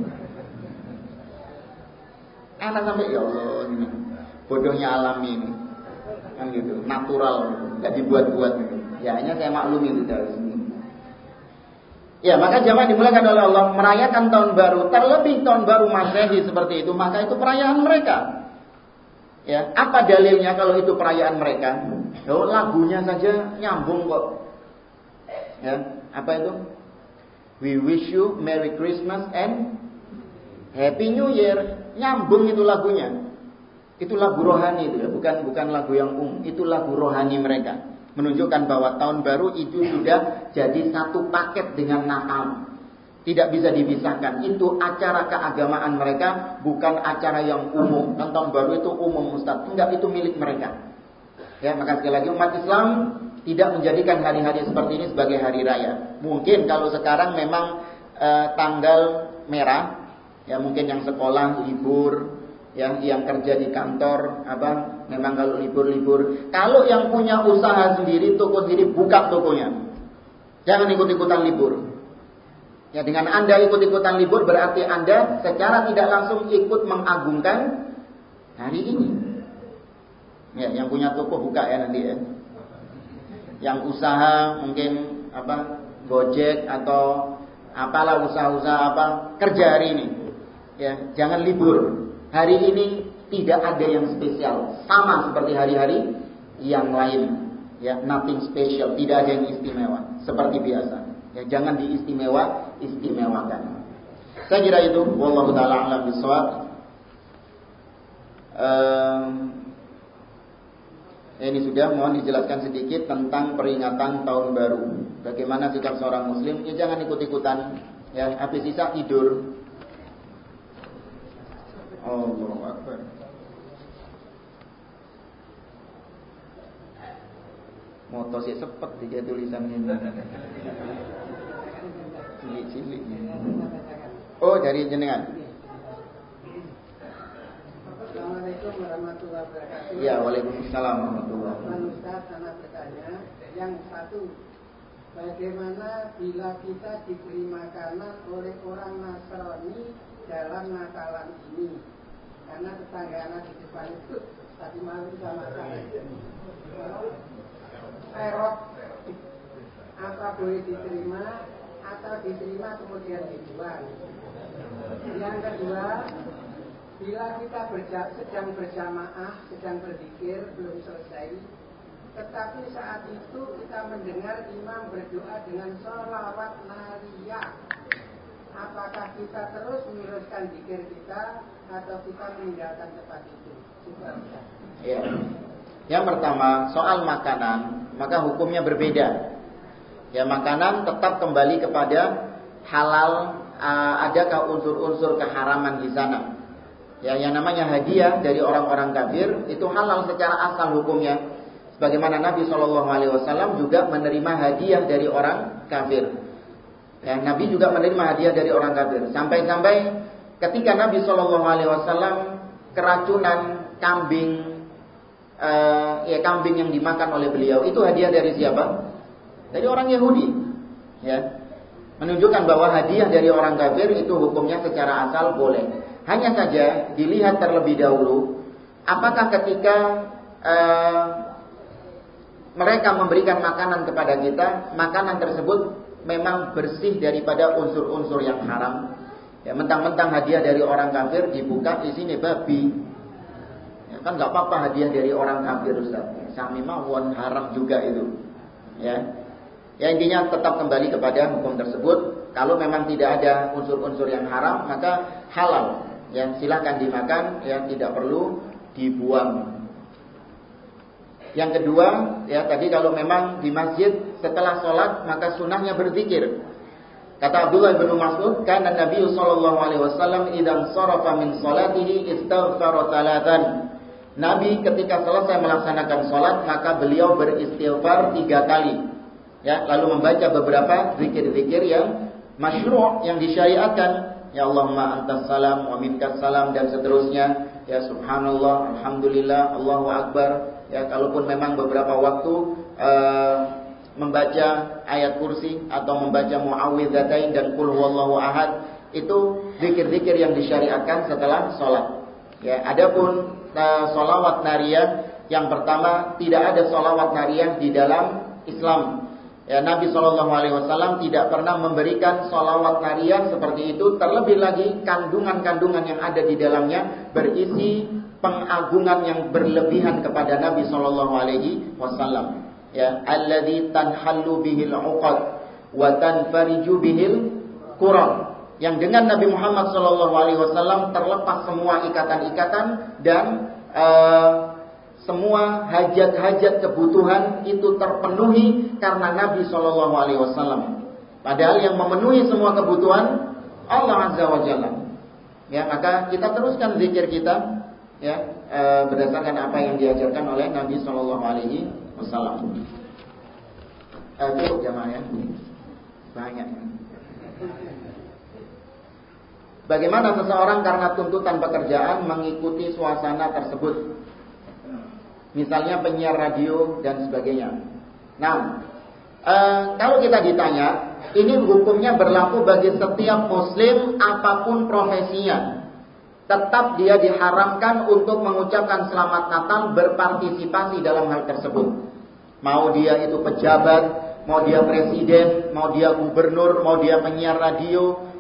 Anak sampai ya Allah ini bodohnya alami ini, kan gitu, natural, nggak dibuat-buat. Ya hanya saya maklumi itu dari sini. Ya maka jamaah dimulakan oleh Allah merayakan tahun baru, terlebih tahun baru Masehi seperti itu, maka itu perayaan mereka. Ya apa dalilnya kalau itu perayaan mereka? Oh, lagunya saja nyambung kok. Ya apa itu? We wish you Merry Christmas and Happy New Year. Nyambung itu lagunya. Itu lagu rohani itu ya, bukan bukan lagu yang umum, itu lagu rohani mereka. Menunjukkan bahwa tahun baru itu sudah jadi satu paket dengan Natal. Tidak bisa dipisahkan. Itu acara keagamaan mereka, bukan acara yang umum. Dan tahun baru itu umum Ustaz. Enggak, itu milik mereka. Ya, maka sekali lagi umat Islam tidak menjadikan hari-hari seperti ini sebagai hari raya. Mungkin kalau sekarang memang eh, tanggal merah, ya mungkin yang sekolah libur, yang yang kerja di kantor apa memang kalau libur-libur. Kalau yang punya usaha sendiri, toko sendiri, buka tokonya. Jangan ikut-ikutan libur. Ya dengan Anda ikut-ikutan libur berarti Anda secara tidak langsung ikut mengagungkan hari ini. Ya, yang punya toko buka ya nanti ya. Yang usaha mungkin apa Gojek atau apalah usaha-usaha apa kerja hari ini. Ya, jangan libur. Hari ini tidak ada yang spesial, sama seperti hari-hari yang lain. Ya, nothing special, tidak ada yang istimewa seperti biasa. Ya, jangan diistimewa, istimewakan. Saya kira itu, wallahu taala a'lam bishawab. Um, ini sudah, mohon dijelaskan sedikit tentang peringatan tahun baru. Bagaimana sikap seorang muslim? Ya, jangan ikut-ikutan. Ya, habis sisa tidur. Allahu Akbar. Moto sih sepet tiga tulisan ini. Cilik-cilik. Oh, dari jenengan. Assalamualaikum warahmatullahi wabarakatuh. Ya, waalaikumsalam warahmatullahi wabarakatuh. Ustaz, saya bertanya, yang satu, bagaimana bila kita diberi makanan oleh orang Nasrani dalam Natalan ini? Karena tetangga anak di depan itu tadi malam kita makan perot, apa boleh diterima atau diterima kemudian dibuang? Yang kedua, bila kita berja- sedang berjamaah, sedang berzikir, belum selesai, tetapi saat itu kita mendengar imam berdoa dengan sholawat nariyah, apakah kita terus meneruskan zikir kita atau kita meninggalkan tempat itu? Ya. Yang pertama, soal makanan, maka hukumnya berbeda. Ya, makanan tetap kembali kepada halal. Uh, adakah unsur-unsur keharaman di sana? Ya, yang namanya hadiah dari orang-orang kafir itu halal secara asal hukumnya. Sebagaimana Nabi shallallahu alaihi wasallam juga menerima hadiah dari orang kafir. Ya, Nabi juga menerima hadiah dari orang kafir. Sampai-sampai ketika Nabi shallallahu alaihi wasallam keracunan kambing, uh, ya kambing yang dimakan oleh beliau itu hadiah dari siapa? Dari orang Yahudi. Ya. Menunjukkan bahwa hadiah dari orang kafir itu hukumnya secara asal boleh. Hanya saja dilihat terlebih dahulu, apakah ketika uh, mereka memberikan makanan kepada kita, makanan tersebut memang bersih daripada unsur-unsur yang haram. Ya, mentang-mentang hadiah dari orang kafir dibuka di sini babi. Ya, kan nggak apa-apa hadiah dari orang kafir, Ustaz. Sami mawon haram juga itu. Ya. Ya, intinya tetap kembali kepada hukum tersebut. Kalau memang tidak ada unsur-unsur yang haram, maka halal. Ya, silakan dimakan, ya tidak perlu dibuang. Yang kedua, ya tadi kalau memang di masjid setelah sholat maka sunnahnya berzikir. Kata Abdullah bin Mas'ud, "Kana Nabi sallallahu alaihi wasallam idza sharafa min salatihi istaghfara thalathan." Nabi ketika selesai melaksanakan sholat maka beliau beristighfar tiga kali. Ya, lalu membaca beberapa zikir-zikir yang masyru', yang disyariatkan. Ya Allahumma antas salam wa minkas salam dan seterusnya. Ya subhanallah, alhamdulillah, Allahu akbar. Ya, kalaupun memang beberapa waktu uh, membaca ayat kursi atau membaca muawwidzatain dan qul huwallahu ahad, itu zikir-zikir yang disyariatkan setelah sholat. Ya, adapun uh, sholawat nariyah, yang pertama tidak ada sholawat nariyah di dalam Islam. Ya, Nabi shallallahu alaihi wasallam tidak pernah memberikan sholawat nariyah seperti itu. Terlebih lagi kandungan-kandungan yang ada di dalamnya berisi pengagungan yang berlebihan kepada Nabi shallallahu alaihi wasallam. Ya, alladzi tanhallu bihil 'uqad wa tanfariju bihil qurab. Yang dengan Nabi Muhammad shallallahu alaihi wasallam terlepas semua ikatan-ikatan dan uh, semua hajat-hajat kebutuhan itu terpenuhi karena Nabi shallallahu alaihi wasallam. Padahal yang memenuhi semua kebutuhan Allah Azza wa Jalla. Ya, maka kita teruskan zikir kita, ya, e, berdasarkan apa yang diajarkan oleh Nabi shallallahu alaihi wasallam. Eh, cukup jamaah ya, banyak. Bagaimana seseorang karena tuntutan pekerjaan mengikuti suasana tersebut? Misalnya penyiar radio dan sebagainya. Nah, e, kalau kita ditanya, ini hukumnya berlaku bagi setiap muslim apapun profesinya. Tetap dia diharamkan untuk mengucapkan selamat Natal, berpartisipasi dalam hal tersebut. Mau dia itu pejabat, mau dia presiden, mau dia gubernur, mau dia penyiar radio,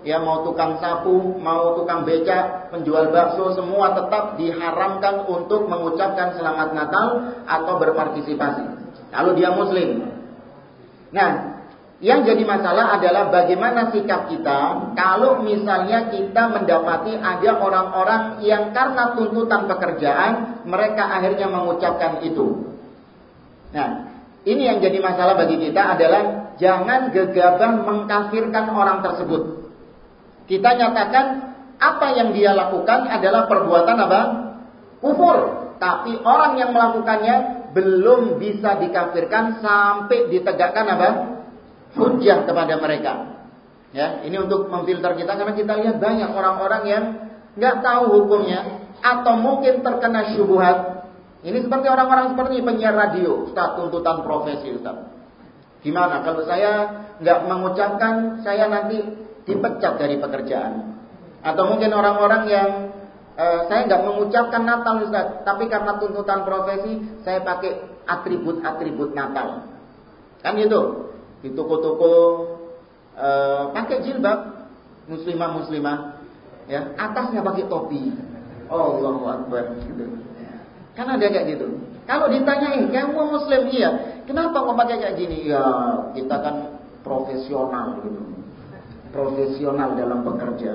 ya mau tukang sapu, mau tukang becak, penjual bakso, semua tetap diharamkan untuk mengucapkan selamat Natal atau berpartisipasi kalau dia muslim. Nah, yang jadi masalah adalah bagaimana sikap kita kalau misalnya kita mendapati ada orang-orang yang karena tuntutan pekerjaan mereka akhirnya mengucapkan itu. Nah, ini yang jadi masalah bagi kita adalah jangan gegabah mengkafirkan orang tersebut. Kita nyatakan apa yang dia lakukan adalah perbuatan apa? Kufur. Tapi orang yang melakukannya belum bisa dikafirkan sampai ditegakkan apa? Hujjah kepada mereka. Ya, ini untuk memfilter kita karena kita lihat banyak orang-orang yang nggak tahu hukumnya atau mungkin terkena syubhat. Ini seperti orang-orang seperti penyiar radio, Ustaz, tuntutan profesi, Ustaz. Gimana kalau saya nggak mengucapkan, saya nanti dipecat dari pekerjaan? Atau mungkin orang-orang yang eh, saya nggak mengucapkan Natal, Ustaz, tapi karena tuntutan profesi saya pakai atribut-atribut Natal. Kan itu di toko-toko eh, pakai jilbab, muslimah-muslimah, ya atasnya pakai topi. Allahu Akbar. Gitu. Kan ada kayak gitu. Kalau ditanyain, kamu muslim? Iya. Kenapa kok pakai kayak gini? Ya, kita kan profesional gitu. Profesional dalam bekerja.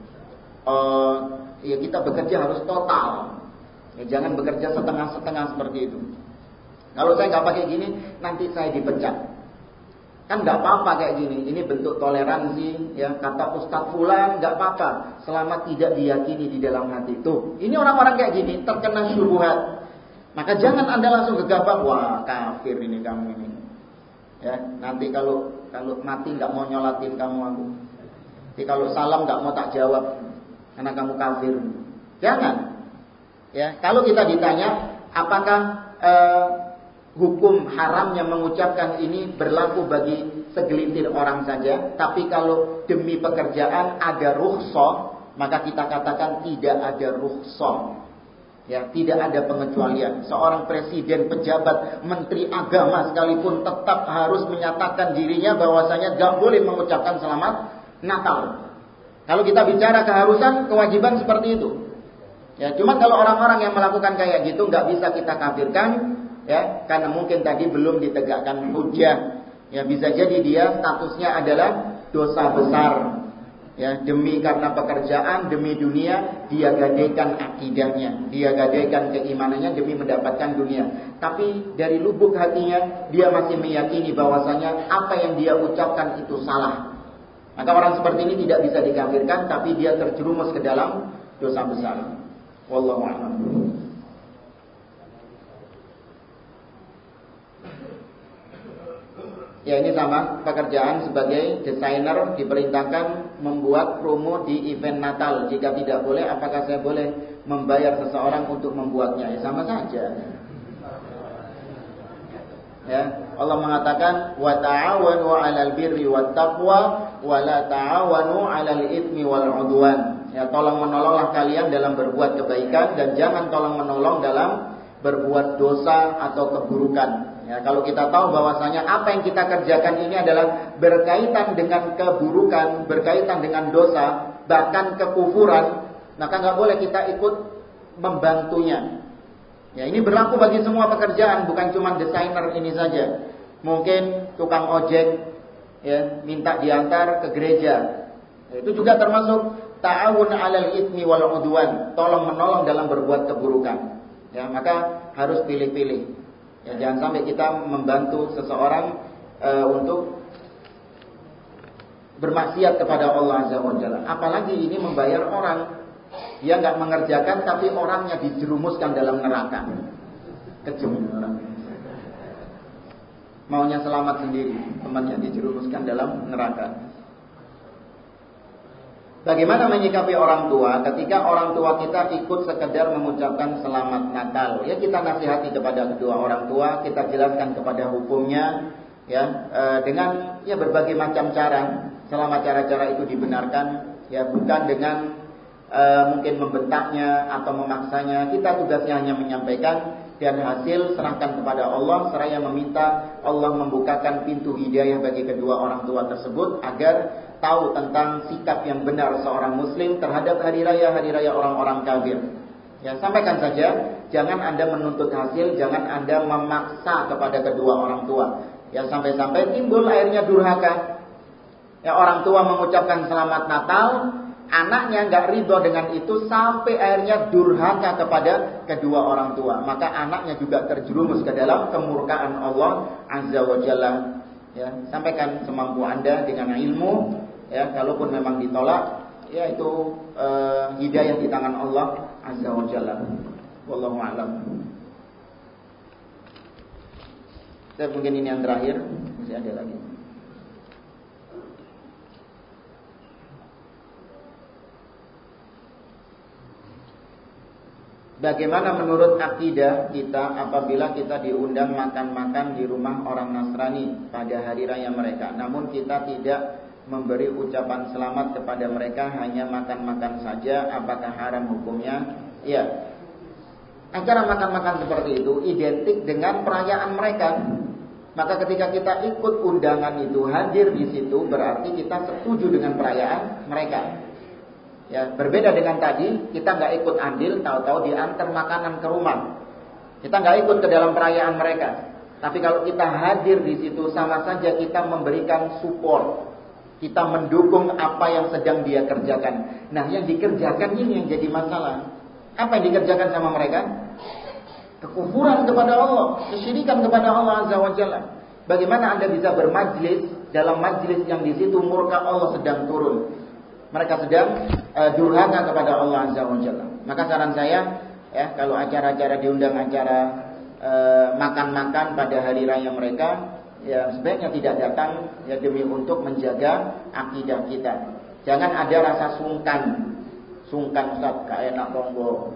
Uh, ya kita bekerja harus total. Ya, jangan bekerja setengah-setengah seperti itu. Kalau saya nggak pakai gini, nanti saya dipecat. Kan nggak apa-apa kayak gini. Ini bentuk toleransi. Ya, kata Ustadz Fulan nggak apa-apa, selama tidak diyakini di dalam hati. Tuh, ini orang-orang kayak gini terkena syubhat. Maka jangan Anda langsung gegabah, wah kafir ini kamu ini. Ya, nanti kalau kalau mati nggak mau nyolatin kamu aku. Nanti kalau salam nggak mau tak jawab karena kamu kafir. Jangan. Ya, kalau kita ditanya apakah eh, hukum haramnya mengucapkan ini berlaku bagi segelintir orang saja, tapi kalau demi pekerjaan ada rukhsah, maka kita katakan tidak ada rukhsah. Ya, tidak ada pengecualian. Seorang presiden, pejabat, menteri agama sekalipun tetap harus menyatakan dirinya bahwasanya tidak boleh mengucapkan selamat Natal. Kalau kita bicara keharusan, kewajiban seperti itu. Ya, cuma kalau orang-orang yang melakukan kayak gitu nggak bisa kita kafirkan. Ya, karena mungkin tadi belum ditegakkan hujjah. Ya, bisa jadi dia statusnya adalah dosa besar. Ya, demi karena pekerjaan, demi dunia, dia gadaikan akidahnya, dia gadaikan keimanannya demi mendapatkan dunia. Tapi dari lubuk hatinya dia masih meyakini bahwasanya apa yang dia ucapkan itu salah. Maka orang seperti ini tidak bisa dikafirkan, tapi dia terjerumus ke dalam dosa besar. Wallahu a'lam. Ya, ini sama, pekerjaan sebagai desainer diperintahkan membuat promo di event Natal. Jika tidak boleh, apakah saya boleh membayar seseorang untuk membuatnya? Ya, sama saja. Ya, Allah mengatakan wa ta'awanu 'alal birri wat taqwa wa la ta'awanu 'alal itsmi wal 'udwan. Ya, tolong menolonglah kalian dalam berbuat kebaikan dan jangan tolong menolong dalam berbuat dosa atau keburukan. Ya, kalau kita tahu bahwasanya apa yang kita kerjakan ini adalah berkaitan dengan keburukan, berkaitan dengan dosa, bahkan kekufuran, maka nggak boleh kita ikut membantunya. Ya, ini berlaku bagi semua pekerjaan, bukan cuma desainer ini saja. Mungkin tukang ojek, ya, minta diantar ke gereja. Ya, itu juga termasuk ta'awun 'alal itsmi wal 'udwan, tolong menolong dalam berbuat keburukan. Ya, maka harus pilih-pilih. Ya, jangan sampai kita membantu seseorang e, untuk bermaksiat kepada Allah Azza wa Jalla. Apalagi ini membayar orang, dia nggak mengerjakan tapi orangnya dijerumuskan dalam neraka. Kejam orang. Maunya selamat sendiri, temannya dijerumuskan dalam neraka. Bagaimana menyikapi orang tua ketika orang tua kita ikut sekedar mengucapkan selamat Natal? Ya, kita nasihati kepada kedua orang tua, kita jelaskan kepada hukumnya, ya, e, dengan ya berbagai macam cara. Selama cara-cara itu dibenarkan, ya, bukan dengan e, mungkin membentaknya atau memaksanya. Kita tugasnya hanya menyampaikan dan hasil serahkan kepada Allah, seraya meminta Allah membukakan pintu hidayah bagi kedua orang tua tersebut agar tahu tentang sikap yang benar seorang muslim terhadap hari raya-hari raya orang-orang kafir. Ya, sampaikan saja, jangan Anda menuntut hasil, jangan Anda memaksa kepada kedua orang tua. Ya, sampai-sampai timbul akhirnya durhaka. Ya, orang tua mengucapkan selamat Natal, anaknya nggak ridho dengan itu sampai akhirnya durhaka kepada kedua orang tua. Maka anaknya juga terjerumus ke dalam kemurkaan Allah Azza wa Jalla. Ya, sampaikan semampu Anda dengan ilmu. Ya, kalaupun memang ditolak, ya itu uh, hidayah di tangan Allah Azza wa Jalla. Wallahu a'lam. Dan mungkin ini yang terakhir, masih ada lagi. Bagaimana menurut akidah kita apabila kita diundang makan-makan di rumah orang Nasrani pada hari raya mereka, namun kita tidak memberi ucapan selamat kepada mereka, hanya makan-makan saja, apakah haram hukumnya? Ya, acara makan-makan seperti itu identik dengan perayaan mereka. Maka ketika kita ikut undangan itu, hadir di situ, berarti kita setuju dengan perayaan mereka. Ya, berbeda dengan tadi, kita nggak ikut andil, tahu-tahu diantar makanan ke rumah. Kita nggak ikut ke dalam perayaan mereka. Tapi kalau kita hadir di situ, sama saja kita memberikan support. Kita mendukung apa yang sedang dia kerjakan. Nah, yang dikerjakan ini yang jadi masalah. Apa yang dikerjakan sama mereka? Kekufuran kepada Allah, kesyirikan kepada Allah Azza wa Jalla. Bagaimana Anda bisa bermajlis dalam majlis yang di situ murka Allah sedang turun? Mereka sedang uh, durhaka kepada Allah Azza wa Jalla. Maka saran saya, ya, kalau acara-acara diundang acara uh, makan-makan pada hari raya mereka, ya sebaiknya tidak datang, ya demi untuk menjaga akidah kita. Jangan ada rasa sungkan, sungkan Ustaz, gak enak tonggo.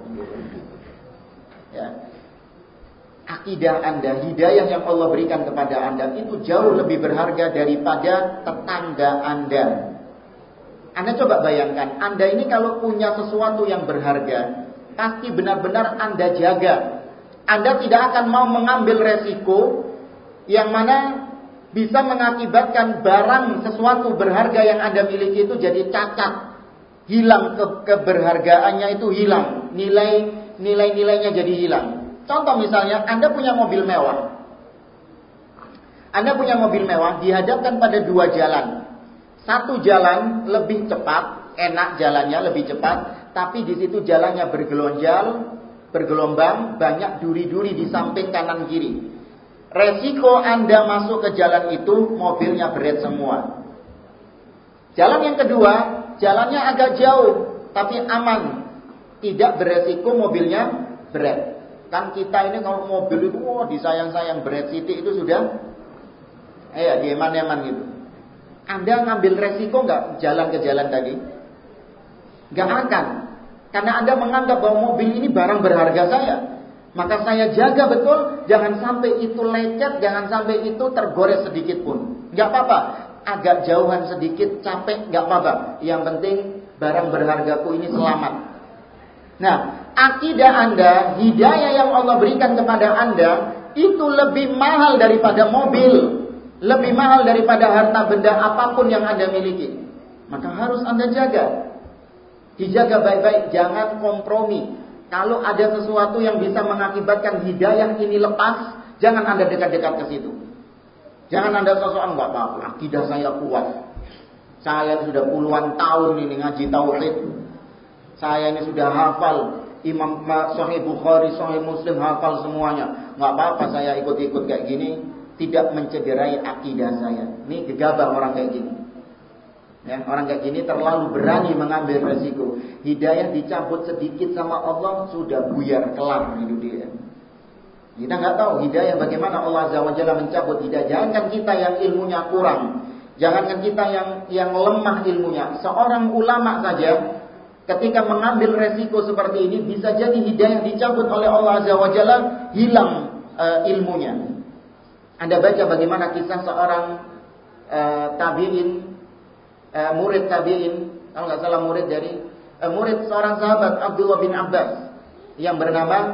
Ya. Akidah Anda, hidayah yang Allah berikan kepada Anda itu jauh lebih berharga daripada tetangga Anda. Anda coba bayangkan, Anda ini kalau punya sesuatu yang berharga, pasti benar-benar Anda jaga. Anda tidak akan mau mengambil resiko yang mana bisa mengakibatkan barang sesuatu berharga yang Anda miliki itu jadi cacat, hilang ke keberhargaannya itu hilang, nilai nilai-nilainya jadi hilang. Contoh misalnya, Anda punya mobil mewah. Anda punya mobil mewah dihadapkan pada dua jalan. Satu jalan lebih cepat, enak jalannya lebih cepat, tapi di situ jalannya bergelonjal, bergelombang, banyak duri-duri di samping kanan kiri. Resiko Anda masuk ke jalan itu, mobilnya berat semua. Jalan yang kedua, jalannya agak jauh, tapi aman, tidak beresiko mobilnya berat. Kan kita ini kalau mobil itu, wah disayang-sayang berat titik itu sudah, eh dieman-eman gitu. Anda ngambil resiko nggak jalan ke jalan tadi? Nggak akan, karena Anda menganggap bahwa mobil ini barang berharga saya. Maka saya jaga betul, jangan sampai itu lecet, jangan sampai itu tergores sedikit pun. Nggak apa-apa, agak jauhan sedikit, capek, nggak apa-apa. Yang penting barang berhargaku ini selamat. Nah, akidah Anda, hidayah yang Allah berikan kepada Anda, itu lebih mahal daripada mobil, lebih mahal daripada harta benda apapun yang Anda miliki. Maka harus Anda jaga. Dijaga baik-baik, jangan kompromi. Kalau ada sesuatu yang bisa mengakibatkan hidayah ini lepas, jangan Anda dekat-dekat ke situ. Jangan Anda sosokan, enggak apa-apa, akidah saya kuat. Saya sudah puluhan tahun ini ngaji tauhid. Saya ini sudah hafal Imam Sahih Bukhari, Sahih Muslim, hafal semuanya. Enggak apa-apa saya ikut-ikut kayak gini, tidak mencederai akidah saya. Ini gegabah orang kayak gini. Ya, orang kayak gini terlalu berani mengambil resiko. Hidayah dicabut sedikit sama Allah, sudah buyar kelar hidup dia. Kita nggak tahu hidayah bagaimana Allah Azza wa Jalla mencabut hidayah. Jangankan kita yang ilmunya kurang, jangankan kita yang yang lemah ilmunya. Seorang ulama saja ketika mengambil resiko seperti ini, bisa jadi hidayah dicabut oleh Allah Azza wa Jalla, hilang uh, ilmunya. Anda baca bagaimana kisah seorang uh, tabi'in, uh, murid tabi'in, kalau nggak salah murid dari uh, murid seorang sahabat Abdullah bin Abbas yang bernama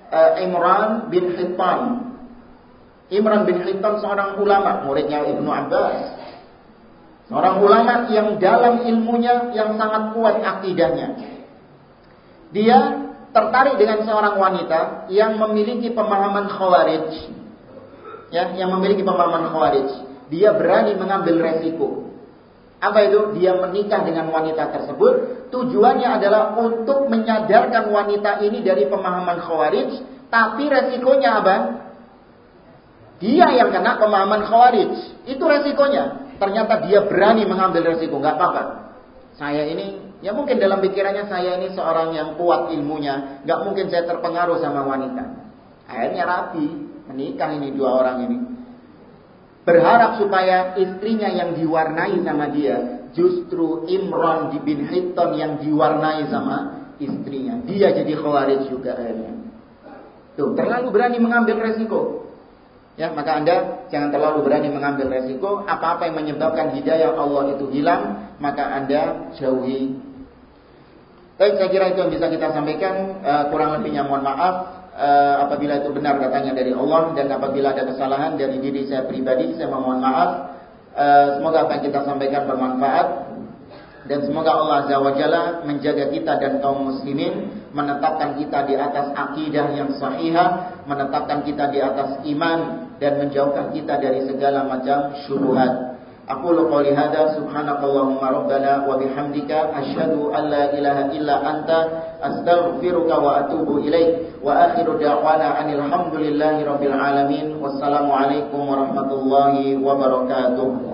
uh, Imran bin Hittan. Imran bin Hittan seorang ulama, muridnya Ibnu Abbas. Seorang ulama yang dalam ilmunya yang sangat kuat akidahnya. Dia tertarik dengan seorang wanita yang memiliki pemahaman Khawarij. Ya, yang memiliki pemahaman Khawarij. Dia berani mengambil resiko. Apa itu? Dia menikah dengan wanita tersebut. Tujuannya adalah untuk menyadarkan wanita ini dari pemahaman Khawarij. Tapi resikonya apa? Dia yang kena pemahaman Khawarij. Itu resikonya. Ternyata dia berani mengambil resiko. Gak apa-apa. Saya ini, ya mungkin dalam pikirannya saya ini seorang yang kuat ilmunya. Gak mungkin saya terpengaruh sama wanita. Akhirnya rapi. Menikah ini dua orang ini. Berharap supaya istrinya yang diwarnai sama dia. Justru Imran bin Hittan yang diwarnai sama istrinya. Dia jadi Khawarij juga akhirnya. Tuh, terlalu berani mengambil resiko. Ya, maka Anda jangan terlalu berani mengambil resiko. Apa-apa yang menyebabkan hidayah Allah itu hilang, maka Anda jauhi. Baik, saya kira itu yang bisa kita sampaikan. uh, Kurang lebihnya mohon maaf. uh, Apabila itu benar datangnya dari Allah, dan apabila ada kesalahan dari diri saya pribadi, saya memohon maaf. uh, Semoga apa yang kita sampaikan bermanfaat. Dan semoga Allah Azza wa Jalla menjaga kita dan kaum muslimin, menetapkan kita di atas akidah yang sahihah, menetapkan kita di atas iman, dan menjauhkan kita dari segala macam syubhat. Aqulu qouli hadza subhanakallahumma rabbana wa bihamdika asyhadu an la ilaha illa anta astaghfiruka wa atubu ilaik. Wa akhiru da'wana anil hamdulillahi rabbil alamin. Wassalamu alaikum warahmatullahi wabarakatuh.